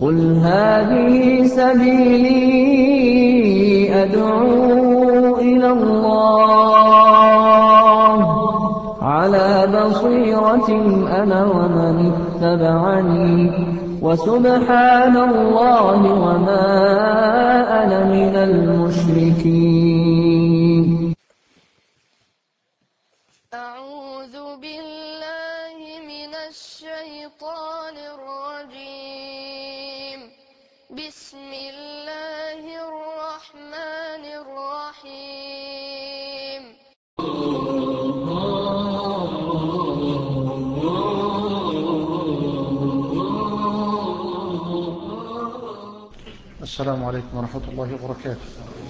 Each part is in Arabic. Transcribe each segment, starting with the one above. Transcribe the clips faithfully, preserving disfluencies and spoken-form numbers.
قُلْ هَٰذِهِ سَبِيلِي أَدْعُو إِلَى اللَّهِ ۚ عَلَىٰ بَصِيرَةٍ أَنَا وَمَنِ اتَّبَعَنِي ۖ وَسُبْحَانَ اللَّهِ وَمَا أَنَا مِنَ الْمُشْرِكِينَ. أعوذ بالله من الشيطان الرجيم. بسم الله الرحمن الرحيم. السلام عليكم ورحمة الله وبركاته.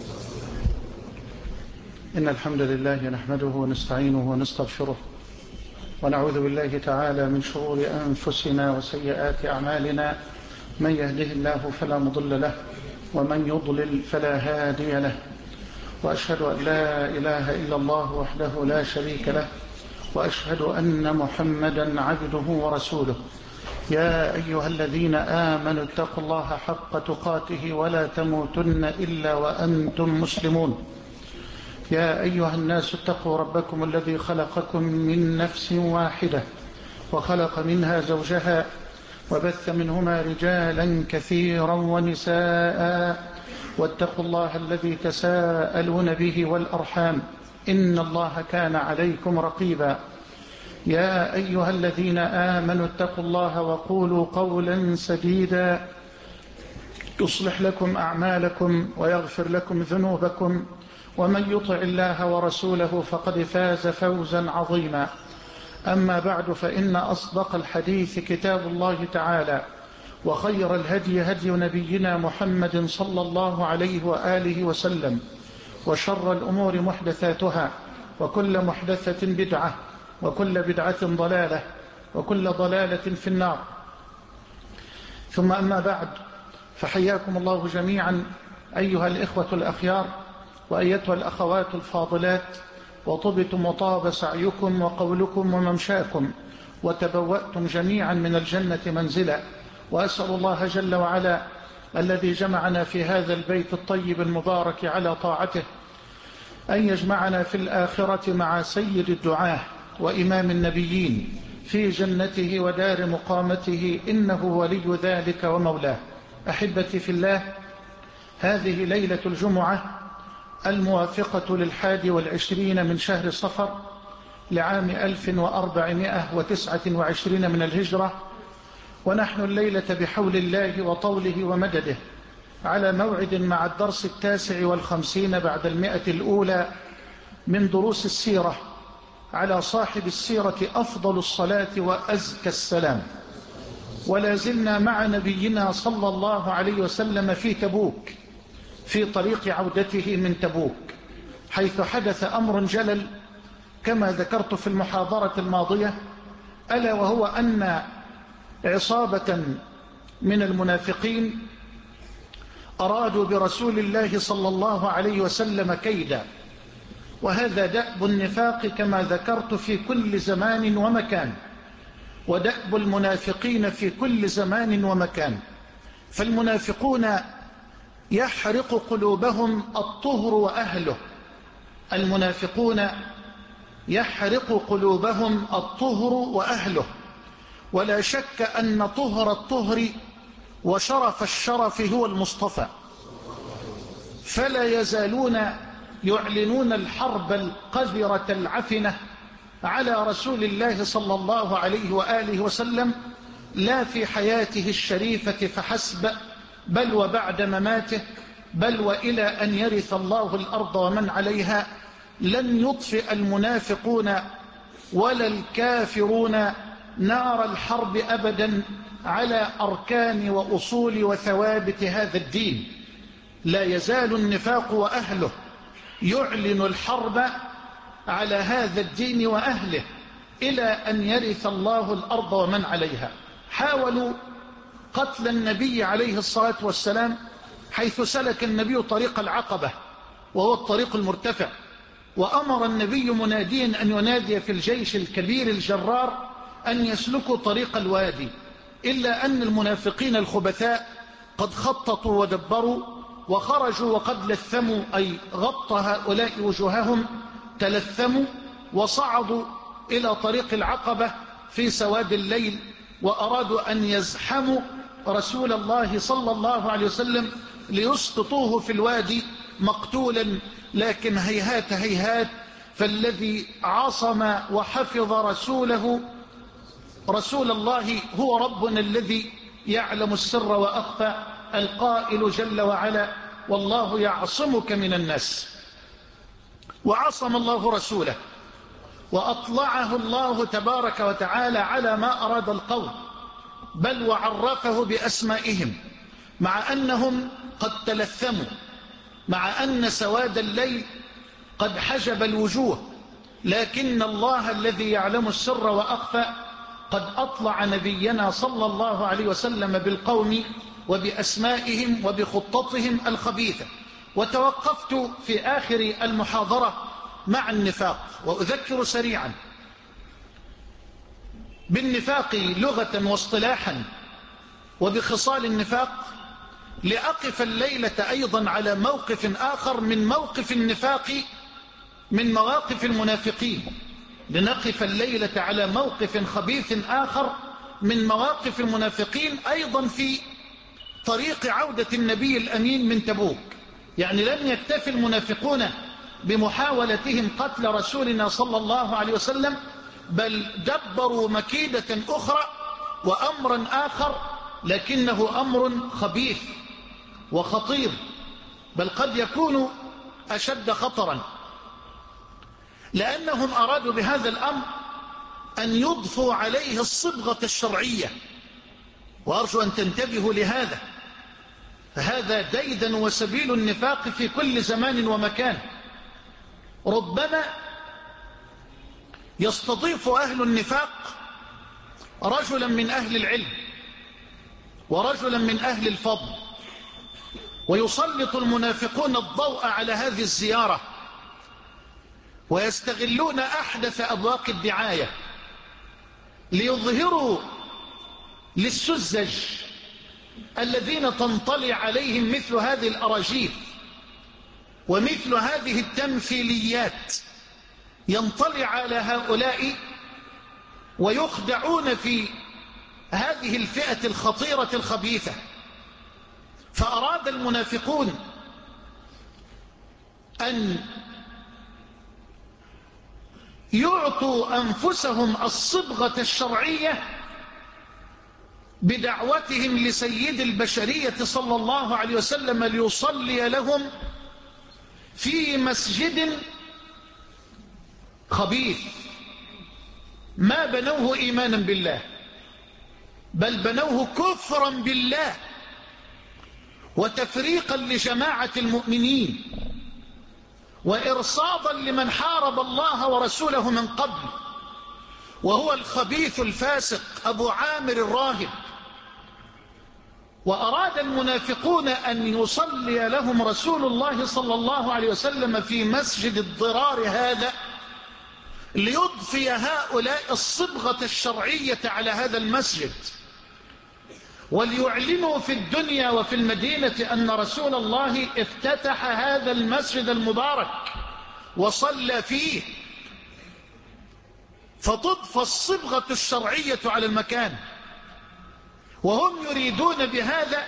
إن الحمد لله نحمده ونستعينه ونستغفره، ونعوذ بالله تعالى من شرور أنفسنا وسيئات أعمالنا. من يهده الله فلا مضل له، ومن يضلل فلا هادي له، وأشهد أن لا إله إلا الله وحده لا شريك له، وأشهد أن محمدا عبده ورسوله. يا أيها الذين آمنوا اتقوا الله حق تقاته ولا تموتن إلا وأنتم مسلمون. يا أيها الناس اتقوا ربكم الذي خلقكم من نفس واحدة، وخلق منها زوجها، وبث منهما رجالا كثيرا ونساء، واتقوا الله الذي تساءلون به والأرحام، إن الله كان عليكم رقيبا. يا أيها الذين آمنوا اتقوا الله وقولوا قولا سديدا يصلح لكم أعمالكم ويغفر لكم ذنوبكم، ومن يطع الله ورسوله فقد فاز فوزا عظيما. أما بعد، فإن أصدق الحديث كتاب الله تعالى، وخير الهدي هدي نبينا محمد صلى الله عليه وآله وسلم، وشر الأمور محدثاتها، وكل محدثة بدعة، وكل بدعة ضلالة، وكل ضلالة في النار. ثم أما بعد، فحياكم الله جميعا أيها الإخوة الأخيار، وأيتها الأخوات الفاضلات، وطبتم وطاب سعيكم وقولكم وممشاكم، وتبوأتم جميعا من الجنة منزلا. وأسأل الله جل وعلا الذي جمعنا في هذا البيت الطيب المبارك على طاعته أن يجمعنا في الآخرة مع سيد الدعاة وإمام النبيين في جنته ودار مقامته، إنه ولي ذلك ومولاه. أحبتي في الله، هذه ليلة الجمعة الموافقة للحادي والعشرين من شهر صفر لعام ألف وأربعمائة وتسعة وعشرين من الهجرة، ونحن الليلة بحول الله وطوله ومدده على موعد مع الدرس التاسع والخمسين بعد المئة الأولى من دروس السيرة على صاحب السيرة أفضل الصلاة وأزكى السلام. ولا زلنا مع نبينا صلى الله عليه وسلم في تبوك، في طريق عودته من تبوك، حيث حدث أمر جلل كما ذكرت في المحاضرة الماضية، ألا وهو أن عصابة من المنافقين أرادوا برسول الله صلى الله عليه وسلم كيدا. وهذا دأب النفاق كما ذكرت في كل زمان ومكان، ودأب المنافقين في كل زمان ومكان. فالمنافقون يحرق قلوبهم الطهر وأهله، المنافقون يحرق قلوبهم الطهر وأهله، ولا شك أن طهر الطهر وشرف الشرف هو المصطفى. فلا يزالون يعلنون الحرب القذرة العفنة على رسول الله صلى الله عليه وآله وسلم، لا في حياته الشريفة فحسب، بل وبعد مماته، بل وإلى أن يرث الله الأرض ومن عليها. لن يطفئ المنافقون ولا الكافرون نار الحرب أبدا على أركان وأصول وثوابت هذا الدين. لا يزال النفاق وأهله يعلن الحرب على هذا الدين وأهله إلى أن يرث الله الأرض ومن عليها. حاولوا قتل النبي عليه الصلاة والسلام حيث سلك النبي طريق العقبة، وهو الطريق المرتفع، وأمر النبي مناديا أن ينادي في الجيش الكبير الجرار أن يسلكوا طريق الوادي، إلا أن المنافقين الخبثاء قد خططوا ودبروا وخرجوا وقد لثموا، أي غطى هؤلاء وجوههم، تلثموا وصعدوا إلى طريق العقبة في سواد الليل، وأرادوا أن يزحموا رسول الله صلى الله عليه وسلم ليسقطوه في الوادي مقتولا. لكن هيهات هيهات، فالذي عصم وحفظ رسوله رسول الله هو ربنا الذي يعلم السر وأخفى، القائل جل وعلا: والله يعصمك من الناس. وعصم الله رسوله وأطلعه الله تبارك وتعالى على ما أراد القول، بل وعرفه بأسمائهم، مع أنهم قد تلثموا، مع أن سواد الليل قد حجب الوجوه، لكن الله الذي يعلم السر وأخفى قد أطلع نبينا صلى الله عليه وسلم بالقوم وبأسمائهم وبخططهم الخبيثة. وتوقفت في آخر المحاضرة مع النفاق، وأذكر سريعا بالنفاق لغة واصطلاحا وبخصال النفاق، لأقف الليلة أيضا على موقف آخر من موقف النفاق من مواقف المنافقين، لنقف الليلة على موقف خبيث آخر من مواقف المنافقين أيضا في طريق عودة النبي الأمين من تبوك. يعني لم يكتفي المنافقون بمحاولتهم قتل رسولنا صلى الله عليه وسلم، بل دبروا مكيدة أخرى وأمرا آخر، لكنه أمر خبيث وخطير، بل قد يكون أشد خطرا، لأنهم أرادوا بهذا الأمر أن يضفوا عليه الصبغة الشرعية، وأرجو أن تنتبهوا لهذا، فهذا ديدن وسبيل النفاق في كل زمان ومكان. ربما يستضيف أهل النفاق رجلا من أهل العلم ورجلا من أهل الفضل، ويسلط المنافقون الضوء على هذه الزيارة، ويستغلون أحدث أبواق الدعاية ليظهروا للسذج الذين تنطلي عليهم مثل هذه الأراجيف ومثل هذه التمثيليات، ينطلي على هؤلاء ويخدعون في هذه الفئة الخطيرة الخبيثة. فأراد المنافقون أن يعطوا أنفسهم الصبغة الشرعية بدعوتهم لسيد البشرية صلى الله عليه وسلم ليصلي لهم في مسجد خبيث ما بنوه إيمانا بالله، بل بنوه كفرا بالله وتفريقا لجماعة المؤمنين وإرصادا لمن حارب الله ورسوله من قبل، وهو الخبيث الفاسق أبو عامر الراهب. وأراد المنافقون أن يصلي لهم رسول الله صلى الله عليه وسلم في مسجد الضرار هذا ليضفي هؤلاء الصبغة الشرعية على هذا المسجد، وليعلنوا في الدنيا وفي المدينة أن رسول الله افتتح هذا المسجد المبارك وصلى فيه، فتضفى الصبغة الشرعية على المكان. وهم يريدون بهذا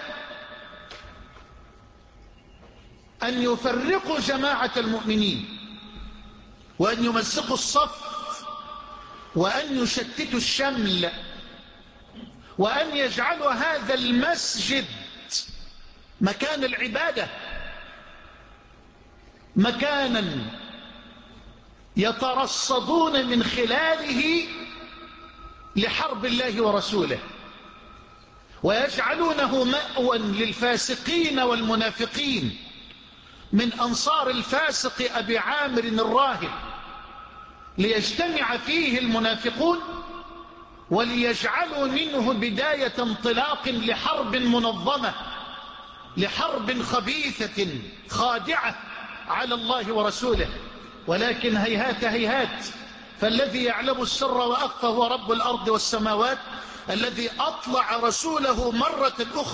أن يفرقوا جماعة المؤمنين، وأن يمزقوا الصف، وأن يشتتوا الشمل، وأن يجعلوا هذا المسجد مكان العبادة مكانا يترصدون من خلاله لحرب الله ورسوله، ويجعلونه مأوى للفاسقين والمنافقين من أنصار الفاسق أبي عامر الراهب، ليجتمع فيه المنافقون وليجعلوا منه بداية انطلاق لحرب منظمة، لحرب خبيثة خادعة على الله ورسوله. ولكن هيهات هيهات، فالذي يعلم السر وأخفى هو رب الأرض والسماوات، الذي أطلع رسوله مرة أخرى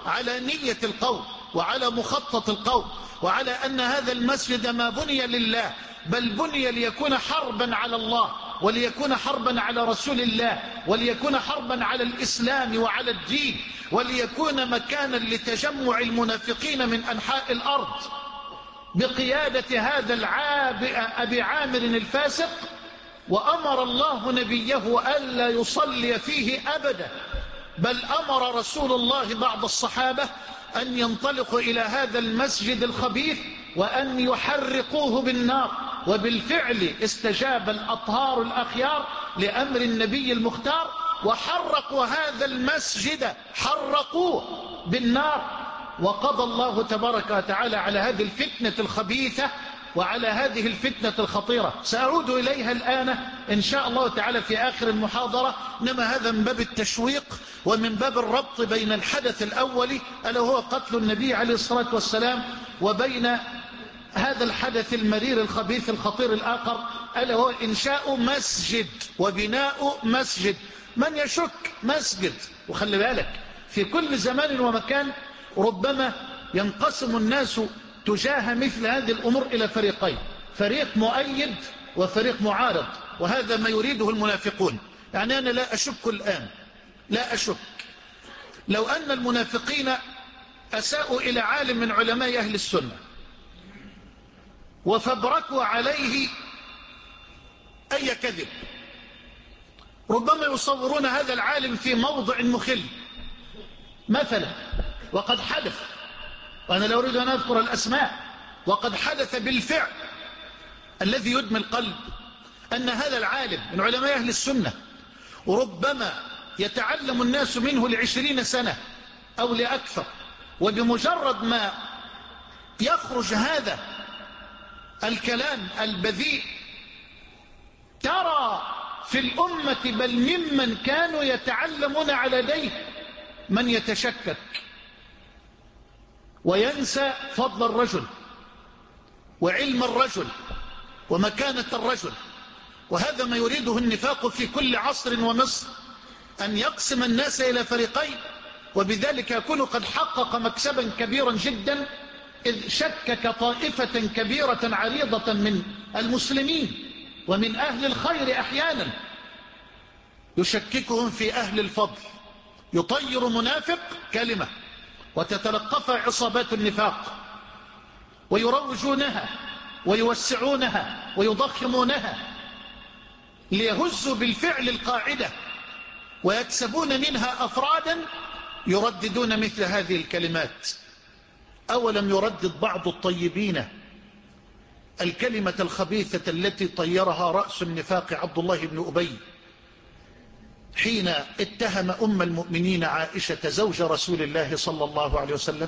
على نية القوم وعلى مخطط القوم، وعلى أن هذا المسجد ما بني لله بل بني ليكون حربا على الله، وليكون حربا على رسول الله، وليكون حربا على الإسلام وعلى الدين، وليكون مكانا لتجمع المنافقين من أنحاء الأرض بقيادة هذا العابئ أبي عامر الفاسق. وأمر الله نبيه ألا يصلي فيه أبدا، بل أمر رسول الله بعض الصحابة أن ينطلقوا إلى هذا المسجد الخبيث وأن يحرقوه بالنار. وبالفعل استجاب الأطهار الأخيار لأمر النبي المختار وحرقوا هذا المسجد، حرقوه بالنار. وقضى الله تبارك وتعالى على هذه الفتنة الخبيثة وعلى هذه الفتنة الخطيرة. سأعود إليها الآن إن شاء الله تعالى في آخر المحاضرة، إنما هذا من باب التشويق ومن باب الربط بين الحدث الأول ألا هو قتل النبي عليه الصلاة والسلام، وبين هذا الحدث المرير الخبيث الخطير الآخر ألا هو إنشاء مسجد وبناء مسجد. من يشك مسجد، وخلي بالك في كل زمان ومكان ربما ينقسم الناس تجاه مثل هذه الأمور إلى فريقين، فريق مؤيد وفريق معارض، وهذا ما يريده المنافقون. يعني أنا لا أشك الآن، لا أشك لو أن المنافقين أساءوا إلى عالم من علماء أهل السنة وفبركوا عليه أي كذب، ربما يصورون هذا العالم في موضع مخل مثلا، وقد حدث، وأنا لا أريد أن أذكر الأسماء، وقد حدث بالفعل الذي يدمي القلب أن هذا العالم من علماء أهل السنة ربما يتعلم الناس منه لعشرين سنة أو لأكثر، وبمجرد ما يخرج هذا الكلام البذيء ترى في الأمة بل ممن كانوا يتعلمون على يديه من يتشكك وينسى فضل الرجل وعلم الرجل ومكانة الرجل. وهذا ما يريده النفاق في كل عصر ومصر، أن يقسم الناس إلى فريقين، وبذلك يكون قد حقق مكسبا كبيرا جدا، إذ شكك طائفة كبيرة عريضة من المسلمين ومن أهل الخير أحيانا، يشككهم في أهل الفضل، يطير منافق كلمة وتتلقف عصابات النفاق ويروجونها ويوسعونها ويضخمونها ليهزوا بالفعل القاعدة ويكسبون منها أفرادا يرددون مثل هذه الكلمات. أولم يردد بعض الطيبين الكلمة الخبيثة التي طيرها رأس النفاق عبد الله بن أبي حين اتهم أم المؤمنين عائشة زوج رسول الله صلى الله عليه وسلم؟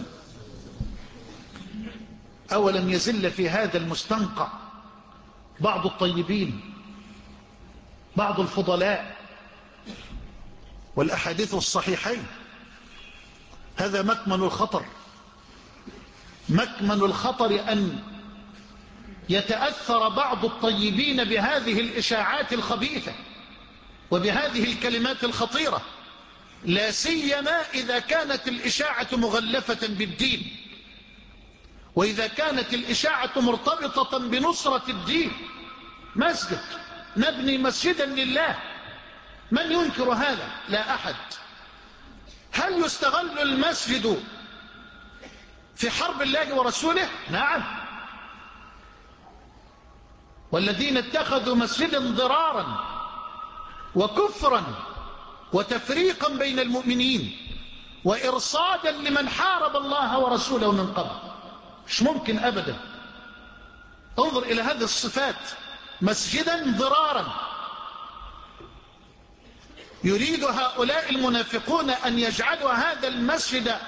أولم يزل في هذا المستنقع بعض الطيبين، بعض الفضلاء؟ والأحاديث الصحيحين هذا مكمن الخطر، مكمن الخطر أن يتأثر بعض الطيبين بهذه الإشاعات الخبيثة وبهذه الكلمات الخطيرة، لا سيما إذا كانت الإشاعة مغلفة بالدين، وإذا كانت الإشاعة مرتبطة بنصرة الدين. مسجد، نبني مسجدا لله، من ينكر هذا؟ لا أحد. هل يستغل المسجد في حرب الله ورسوله؟ نعم. والذين اتخذوا مسجدا ضرارا وكفرا وتفريقا بين المؤمنين وإرصادا لمن حارب الله ورسوله من قبل، مش ممكن أبدا. انظر إلى هذه الصفات، مسجدا ضرارا. يريد هؤلاء المنافقون أن يجعلوا هذا المسجد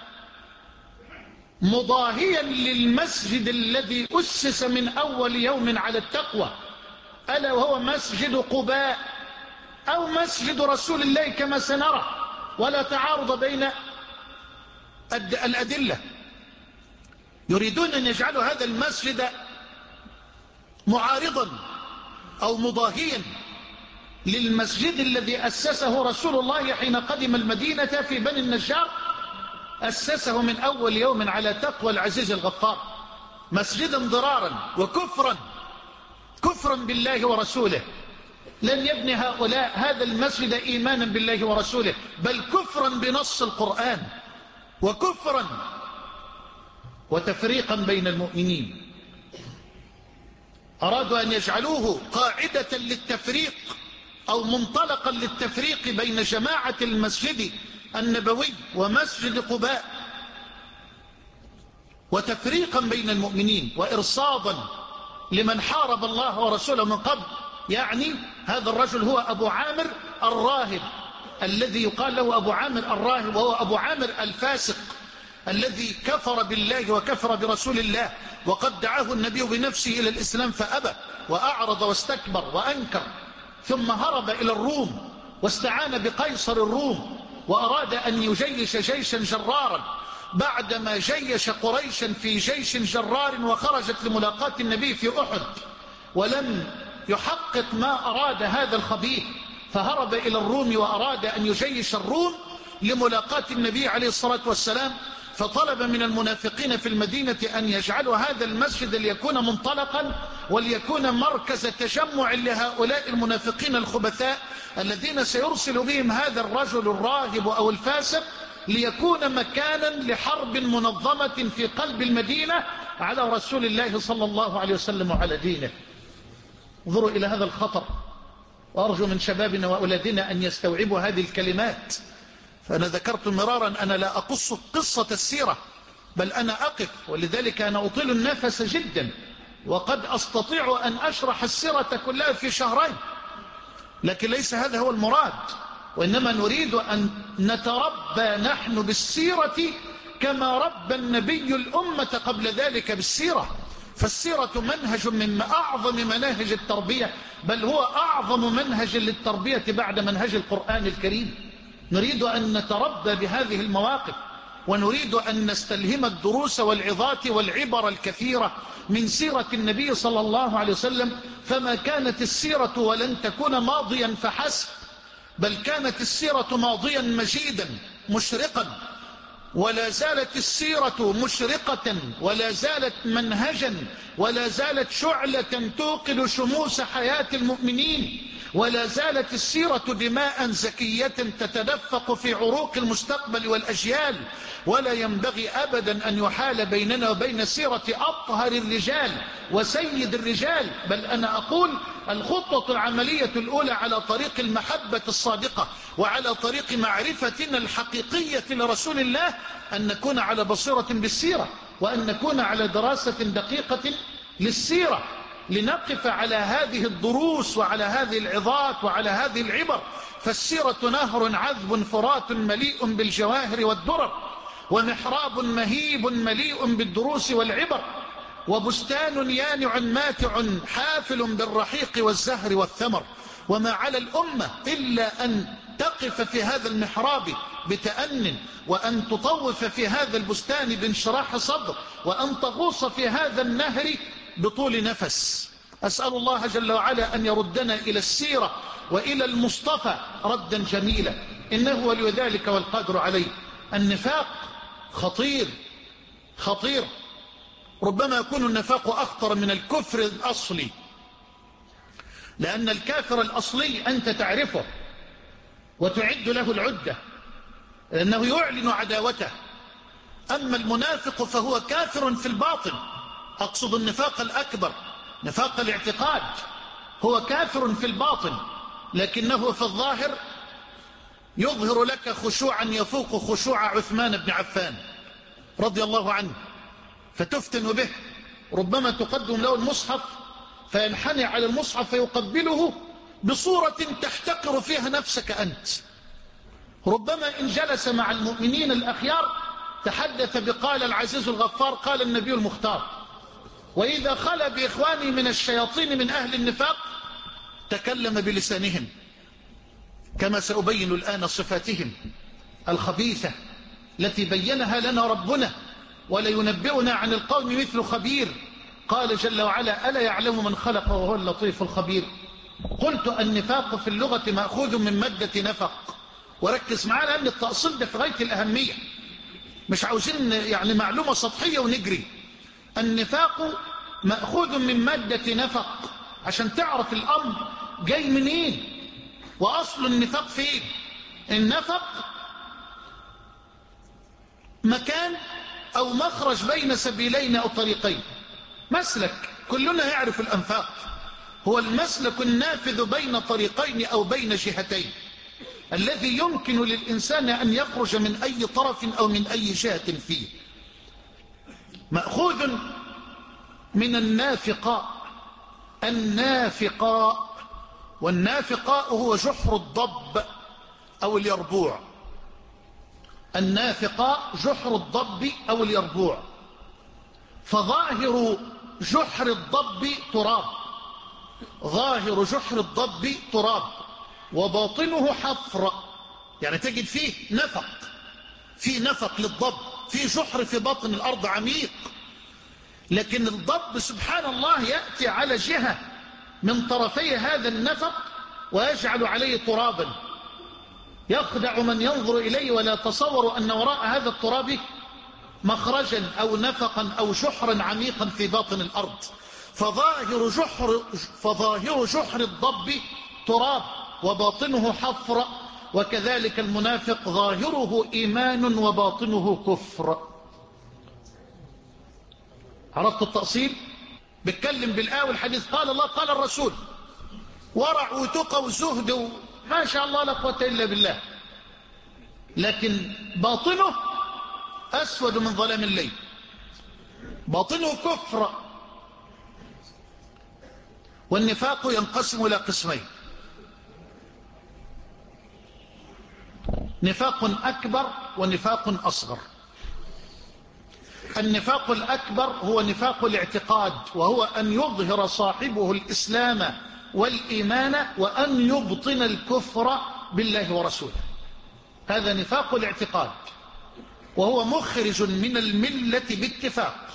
مضاهيا للمسجد الذي أسس من أول يوم على التقوى، ألا وهو مسجد قباء أو مسجد رسول الله كما سنرى، ولا تعارض بين الأدلة. يريدون أن يجعلوا هذا المسجد معارضا أو مضاهيا للمسجد الذي أسسه رسول الله حين قدم المدينة في بني النجار، أسسه من أول يوم على تقوى العزيز الغفار، مسجدا ضرارا وكفرا، كفرا بالله ورسوله. لن يبني هؤلاء هذا المسجد إيمانا بالله ورسوله، بل كفرا بنص القرآن، وكفرا وتفريقا بين المؤمنين. أرادوا أن يجعلوه قاعدة للتفريق أو منطلقا للتفريق بين جماعة المسجد النبوي ومسجد قباء، وتفريقا بين المؤمنين، وإرصادا لمن حارب الله ورسوله من قبل. يعني هذا الرجل هو أبو عامر الراهب، الذي يقال له أبو عامر الراهب، وهو أبو عامر الفاسق الذي كفر بالله وكفر برسول الله، وقد دعاه النبي بنفسه إلى الإسلام فأبى وأعرض واستكبر وأنكر، ثم هرب إلى الروم واستعان بقيصر الروم، وأراد أن يجيش جيشا جرارا بعدما جيش قريشا في جيش جرار، وخرجت لملاقاة النبي في أحد ولم يحقق ما أراد هذا الخبيث، فهرب إلى الروم وأراد أن يجيش الروم لملاقاة النبي عليه الصلاة والسلام، فطلب من المنافقين في المدينة أن يجعلوا هذا المسجد ليكون منطلقا وليكون مركز تجمع لهؤلاء المنافقين الخبثاء الذين سيرسل بهم هذا الرجل الراهب أو الفاسق، ليكون مكانا لحرب منظمة في قلب المدينة على رسول الله صلى الله عليه وسلم وعلى دينه. انظروا إلى هذا الخطر، وأرجو من شبابنا وأولادنا أن يستوعبوا هذه الكلمات. فأنا ذكرت مرارا أنا لا أقص قصة السيرة، بل أنا أقف، ولذلك أنا أطيل النفس جدا، وقد أستطيع أن أشرح السيرة كلها في شهرين، لكن ليس هذا هو المراد، وإنما نريد أن نتربى نحن بالسيرة كما ربى النبي الأمة قبل ذلك بالسيرة. فالسيرة منهج من أعظم مناهج التربية، بل هو أعظم منهج للتربية بعد منهج القرآن الكريم. نريد أن نتربى بهذه المواقف، ونريد أن نستلهم الدروس والعظات والعبر الكثيرة من سيرة النبي صلى الله عليه وسلم. فما كانت السيرة ولن تكون ماضيا فحسب، بل كانت السيرة ماضيا مجيدا مشرقا، ولا زالت السيرة مشرقة، ولا زالت منهجا، ولا زالت شعلة توقد شموس حياة المؤمنين، ولا زالت السيرة دماء زكية تتدفق في عروق المستقبل والأجيال. ولا ينبغي أبدا أن يحال بيننا وبين سيرة أطهر الرجال وسيد الرجال، بل أنا أقول الخطة العملية الأولى على طريق المحبة الصادقة وعلى طريق معرفتنا الحقيقية لرسول الله أن نكون على بصيرة بالسيرة، وأن نكون على دراسة دقيقة للسيرة، لنقف على هذه الدروس وعلى هذه العظات وعلى هذه العبر. فالسيرة نهر عذب فرات مليء بالجواهر والدرر، ومحراب مهيب مليء بالدروس والعبر، وبستان يانع ماتع حافل بالرحيق والزهر والثمر. وما على الأمة إلا أن تقف في هذا المحراب بتأن، وأن تطوف في هذا البستان بانشراح صدر، وأن تغوص في هذا النهر بطول نفس. أسأل الله جل وعلا أن يردنا إلى السيرة وإلى المصطفى ردا جميلا، إنه ولي ذلك والقادر عليه. النفاق خطير خطير، ربما يكون النفاق أخطر من الكفر الأصلي، لأن الكافر الأصلي أنت تعرفه وتعد له العدة لأنه يعلن عداوته. أما المنافق فهو كافر في الباطن، أقصد النفاق الأكبر نفاق الاعتقاد، هو كافر في الباطن لكنه في الظاهر يظهر لك خشوعا يفوق خشوع عثمان بن عفان رضي الله عنه، فتفتن به. ربما تقدم له المصحف فينحني على المصحف فيقبله بصورة تحتقر فيها نفسك أنت. ربما إن جلس مع المؤمنين الأخيار تحدث بقال العزيز الغفار قال النبي المختار، وإذا خلى بإخواني من الشياطين من أهل النفاق تكلم بلسانهم، كما سأبين الآن صفاتهم الخبيثة التي بينها لنا ربنا، ولا ينبئنا عن القوم مثل خبير. قال جل وعلا ألا يعلم من خلق وهو اللطيف الخبير. قلت النفاق في اللغة مأخوذ من مادة نفق، وركز معنا أن التأصيل ده في غاية الأهمية. مش عاوزين يعني معلومة سطحية ونجري. النفاق مأخوذ من مادة نفق، عشان تعرف الأمر جاي منين وأصل النفاق فين. النفق مكان أو مخرج بين سبيلين أو طريقين، مسلك كلنا يعرف الأنفاق، هو المسلك النافذ بين طريقين أو بين جهتين، الذي يمكن للإنسان أن يخرج من أي طرف أو من أي جهة فيه. مأخوذ من النافقاء. النافقاء، والنافقاء هو جحر الضب أو اليربوع. النافقاء جحر الضب أو اليربوع. فظاهر جحر الضب تراب، ظاهر جحر الضب تراب وباطنه حفر، يعني تجد فيه نفق، فيه نفق للضب، فيه جحر في باطن الأرض عميق. لكن الضب سبحان الله يأتي على جهة من طرفي هذا النفق ويجعل عليه ترابا، يخدع من ينظر إليه ولا يتصور أن وراء هذا التراب مخرجا أو نفقا أو جحرا عميقا في باطن الأرض. فظاهر جحر, فظاهر جحر الضب تراب وباطنه حفر، وكذلك المنافق ظاهره إيمان وباطنه كفر. عرفت التأصيل؟ بتكلم بالآية والحديث، قال الله قال الرسول، ورع وتقى وزهد ما شاء الله لا قوة إلا بالله، لكن باطنه أسود من ظلام الليل، باطنه كفر. والنفاق ينقسم إلى قسمين: نفاق أكبر ونفاق أصغر. النفاق الأكبر هو نفاق الاعتقاد، وهو أن يظهر صاحبه الإسلام والإيمان وأن يبطن الكفر بالله ورسوله، هذا نفاق الاعتقاد، وهو مخرج من الملة باتفاق،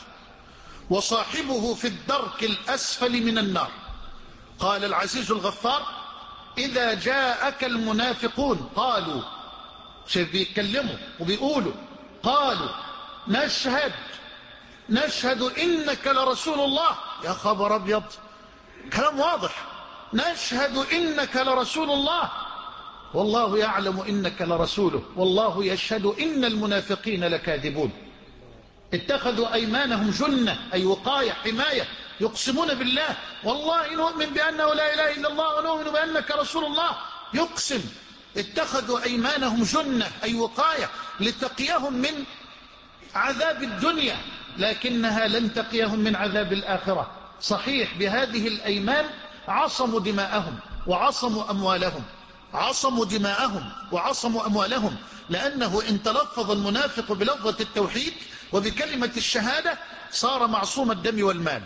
وصاحبه في الدرك الأسفل من النار. قال العزيز الغفار: إذا جاءك المنافقون قالوا، شايف بيتكلموا وبيقولوا، قالوا نشهد نشهد إنك لرسول الله. يا خبر أبيض، كلام واضح، نشهد إنك لرسول الله والله يعلم إنك لرسوله والله يشهد إن المنافقين لكاذبون. اتخذوا أيمانهم جنة، أي وقاية حماية، يقسمون بالله والله نؤمن بأنه لا إله إلا الله ونؤمن بأنك رسول الله. يقسم. اتخذوا أيمانهم جنة، أي وقاية لتقيهم من عذاب الدنيا، لكنها لن تقيهم من عذاب الآخرة. صحيح بهذه الأيمان عصموا دماءهم وعصموا أموالهم، عصموا دماءهم وعصموا أموالهم، لأنه إن تلفظ المنافق بلفظة التوحيد وبكلمة الشهادة صار معصوم الدم والمال.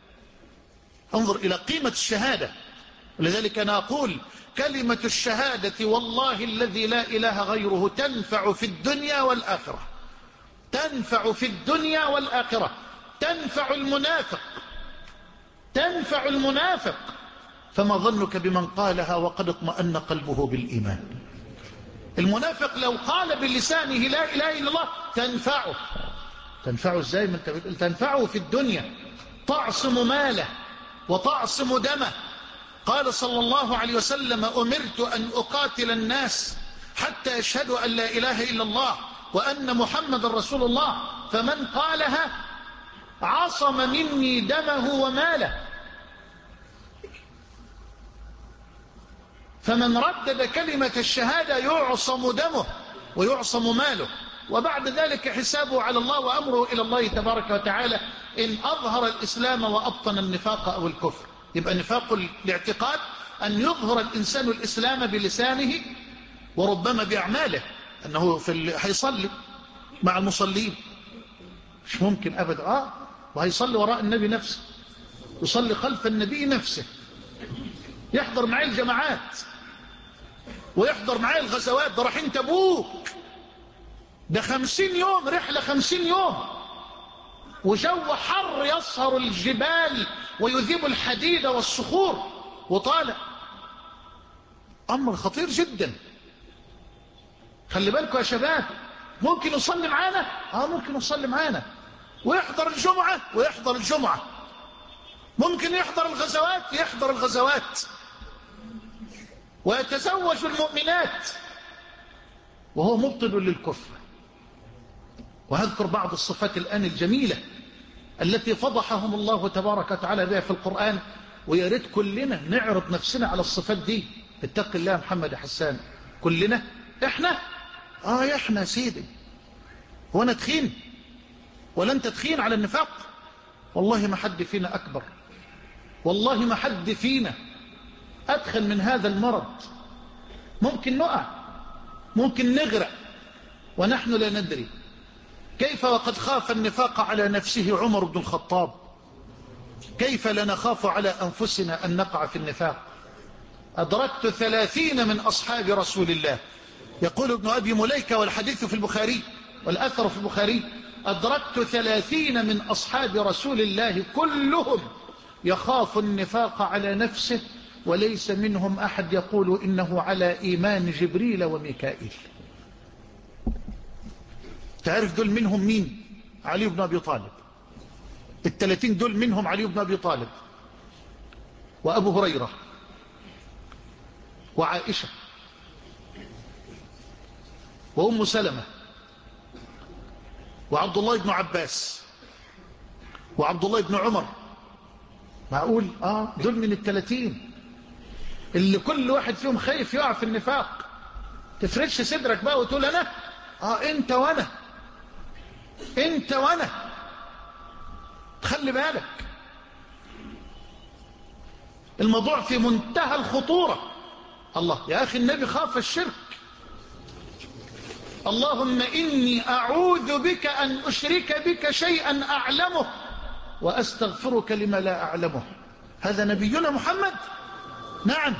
انظر إلى قيمة الشهادة. ولذلك أنا أقول كلمة الشهادة والله الذي لا إله غيره تنفع في الدنيا والآخرة، تنفع في الدنيا والآخرة، تنفع المنافق، تنفع المنافق. فما ظنك بمن قالها وقد اطمأن قلبه بالإيمان؟ المنافق لو قال بلسانه لا إله إلا الله تنفعه. تنفعه ازاي؟ ما انت تنفعه في الدنيا، تعصم ماله وتعصم دمه. قال صلى الله عليه وسلم: أمرت أن أقاتل الناس حتى يشهدوا أن لا إله إلا الله وأن محمد رسول الله، فمن قالها عصم مني دمه وماله. فمن ردد كلمة الشهادة يعصم دمه ويعصم ماله، وبعد ذلك حسابه على الله وأمره إلى الله تبارك وتعالى إن أظهر الإسلام وأبطن النفاق أو الكفر. يبقى نفاق الاعتقاد أن يظهر الإنسان الإسلام بلسانه وربما بأعماله، أنه في هيصلي مع المصلين، مش ممكن أبدا، آه وهيصلي وراء النبي نفسه، يصلي خلف النبي نفسه، يحضر معي الجماعات ويحضر معي الغزوات. ده رايحين تبوك، ده خمسين يوم رحلة، خمسين يوم وجو حر يصهر الجبال ويذيب الحديد والصخور وطالع، أمر خطير جدا. خلي بالكم يا شباب، ممكن يصلي معانا، اه ممكن يصلي معانا ويحضر الجمعة ويحضر الجمعة، ممكن يحضر الغزوات يحضر الغزوات، ويتزوج المؤمنات وهو مبطل للكفر. وهذكر بعض الصفات الآن الجميلة التي فضحهم الله تبارك وتعالى بها في القرآن، ويا ريت كلنا نعرض نفسنا على الصفات دي. اتق الله محمد حسان، كلنا احنا اه احنا سيدي. هو انا تخين ولا انت تخين على النفاق؟ والله ما حد فينا اكبر، والله ما حد فينا ادخل من هذا المرض. ممكن نقع، ممكن نغرق ونحن لا ندري. كيف وقد خاف النفاق على نفسه عمر بن الخطاب، كيف لا نخاف على أنفسنا أن نقع في النفاق؟ أدركت ثلاثين من أصحاب رسول الله، يقول ابن أبي مليكة والحديث في البخاري والأثر في البخاري، أدركت ثلاثين من أصحاب رسول الله كلهم يخاف النفاق على نفسه، وليس منهم أحد يقول إنه على إيمان جبريل وميكائيل. تعرف دول منهم مين؟ علي بن أبي طالب. الثلاثين دول منهم علي بن أبي طالب وأبو هريرة وعائشة وأم سلمة وعبد الله بن عباس وعبد الله بن عمر. معقول؟ آه دول من الثلاثين اللي كل واحد فيهم خايف يقع في النفاق. تفرش صدرك بقى وتقول أنا آه أنت وأنا أنت وأنا. خلي بالك، الموضوع في منتهى الخطورة. الله يا أخي، النبي خاف الشرك. اللهم إني أعوذ بك أن أشرك بك شيئا أعلمه وأستغفرك لما لا أعلمه. هذا نبينا محمد. نعم،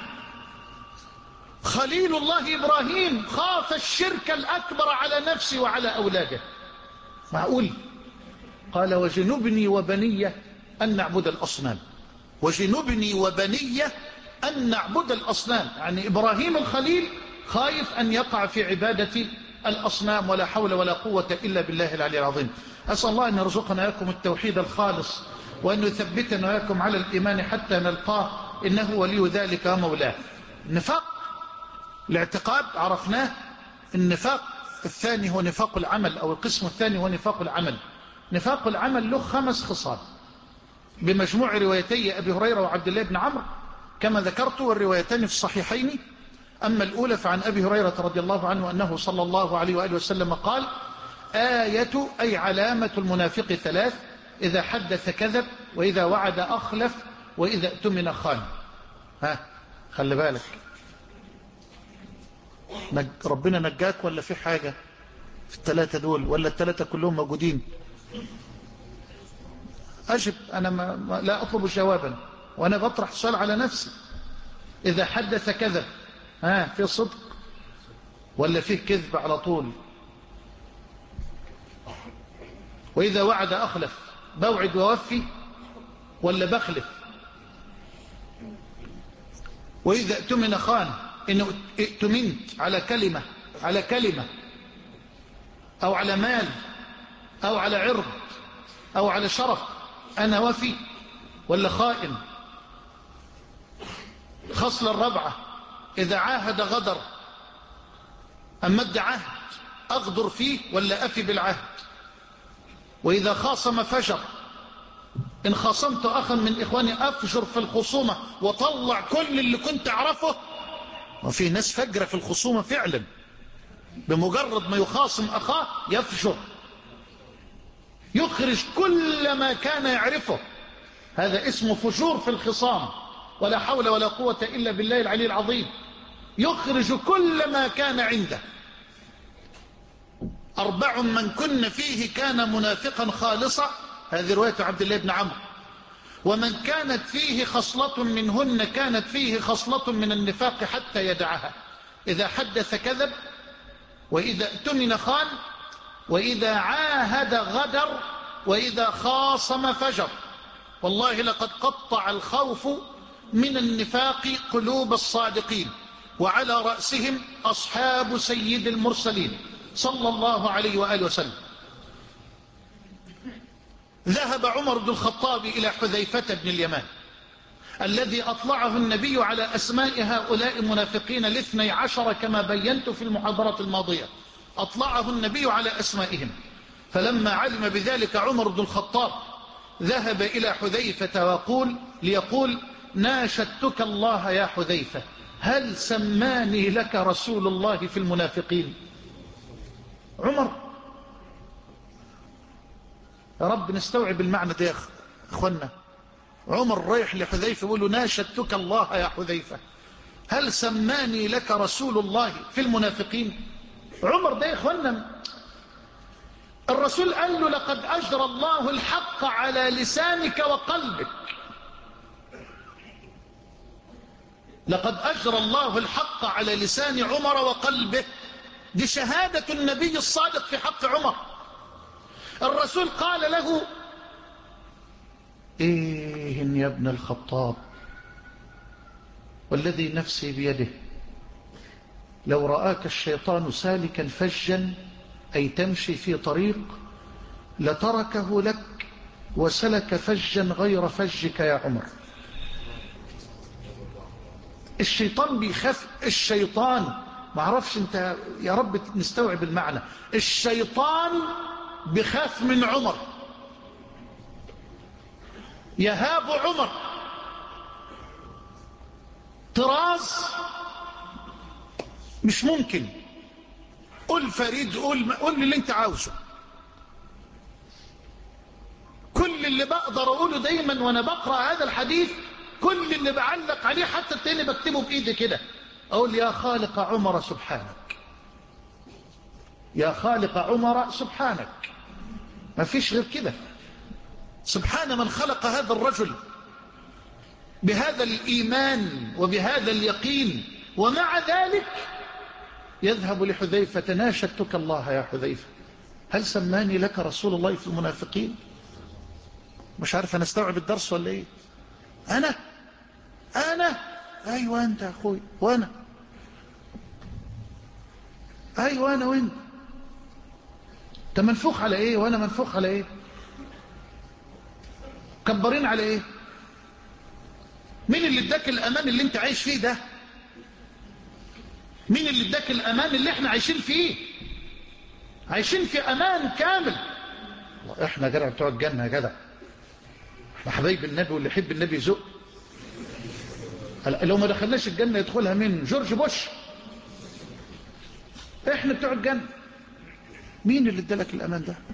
خليل الله إبراهيم خاف الشرك الأكبر على نفسه وعلى أولاده. معقول؟ قال وجنبني وبني أن نعبد الأصنام، وجنبني وبني أن نعبد الأصنام. يعني إبراهيم الخليل خايف أن يقع في عبادة الأصنام، ولا حول ولا قوة إلا بالله العلي العظيم. أسأل الله أن يرزقنا وياكم التوحيد الخالص، وأن يثبتنا وياكم على الإيمان حتى نلقاه، إنه ولي ذلك ومولاه. النفاق الاعتقاد عرفناه. النفاق الثاني هو نفاق العمل، أو القسم الثاني هو نفاق العمل. نفاق العمل له خمس خصال بمجموع روايتي أبي هريرة وعبد الله بن عمرو كما ذكرت، والروايتان في الصحيحين. أما الأولى فعن أبي هريرة رضي الله عنه أنه صلى الله عليه وآله وسلم قال: آية أي علامة المنافق ثلاث: إذا حدث كذب، وإذا وعد أخلف، وإذا اؤتمن خان. ها خلي بالك، ربنا نجاك ولا في حاجة في الثلاثة دول، ولا الثلاثة كلهم موجودين؟ أجب، أنا ما ما لا أطلب جوابا، وأنا بطرح سؤال على نفسي. إذا حدث كذب، ها في صدق ولا فيه كذب على طول؟ وإذا وعد أخلف، بوعد ووفي ولا بخلف؟ وإذا اؤتمن خان، إنه ائتمنت على كلمة على كلمة أو على مال أو على عرض أو على شرف، أنا وفي ولا خائن؟ خصلة الرابعة: إذا عاهد غدر، أمد عهد أغدر فيه ولا أفي بالعهد؟ وإذا خاصم فجر، إن خاصمت أخا من إخواني أفجر في الخصومة وطلع كل اللي كنت أعرفه. وفي ناس فجرة في الخصومة فعلا، بمجرد ما يخاصم أخاه يفجر، يخرج كل ما كان يعرفه. هذا اسمه فجور في الخصام، ولا حول ولا قوة إلا بالله العلي العظيم. يخرج كل ما كان عنده. أربع من كن فيه كان منافقا خالصا، هذه رواية عبد الله بن عمرو. ومن كانت فيه خصلة منهن كانت فيه خصلة من النفاق حتى يدعها: إذا حدث كذب، وإذا اؤتمن خان، وإذا عاهد غدر، وإذا خاصم فجر. والله لقد قطع الخوف من النفاق قلوب الصادقين، وعلى رأسهم أصحاب سيد المرسلين صلى الله عليه وآله وسلم. ذهب عمر بن الخطاب إلى حذيفة بن اليمان الذي أطلعه النبي على أسماء هؤلاء المنافقين الاثني عشر كما بينت في المحاضرة الماضية. أطلعه النبي على أسمائهم، فلما علم بذلك عمر بن الخطاب ذهب إلى حذيفة وقول ليقول: ناشدتك الله يا حذيفة، هل سماني لك رسول الله في المنافقين؟ عمر، يا رب نستوعب المعنى ده يا أخوانا. عمر رايح لحذيفة يقول له: ناشدتك الله يا حذيفة، هل سماني لك رسول الله في المنافقين؟ عمر ده يا أخوانا الرسول قال له: لقد أجرى الله الحق على لسانك وقلبك. لقد أجرى الله الحق على لسان عمر وقلبه. دي شهادة النبي الصادق في حق عمر. الرسول قال له: إيه يا ابن الخطاب، والذي نفسي بيده لو رآك الشيطان سالكا فجا، أي تمشي في طريق، لتركه لك وسلك فجا غير فجك يا عمر. الشيطان بيخاف. الشيطان ما عرفش انت يا رب نستوعب المعنى. الشيطان بيخاف من عمر، يهاب عمر. طراز مش ممكن. قل فريد، قل قل اللي انت عاوزه. كل اللي بقدر اقوله دايما وانا بقرأ هذا الحديث، كل اللي بعلق عليه حتى التاني بكتبه بايدي كده، اقول: يا خالق عمر سبحانك، يا خالق عمر سبحانك. ما فيش غير كده. سبحان من خلق هذا الرجل بهذا الإيمان وبهذا اليقين، ومع ذلك يذهب لحذيفة: ناشدتك الله يا حذيفة، هل سماني لك رسول الله في المنافقين؟ مش عارف أنا استوعب الدرس ولا إيه؟ أنا أنا أيوة أنت يا أخوي، وأنا أيوة أنا وأنت. أنت منفوخ على إيه وأنا منفوخ على إيه؟ كبرين على إيه؟ مين اللي اداك الأمان اللي أنت عايش فيه ده؟ مين اللي اداك الأمان اللي احنا عايشين فيه؟ عايشين في أمان كامل. احنا جدع بتوع الجنة يا جدع، احنا حبايب النبي، واللي يحب النبي يزق. لو ما دخلناش الجنة يدخلها مين؟ جورج بوش. احنا بتوع الجنة. مين اللي ادالك الأمان ده؟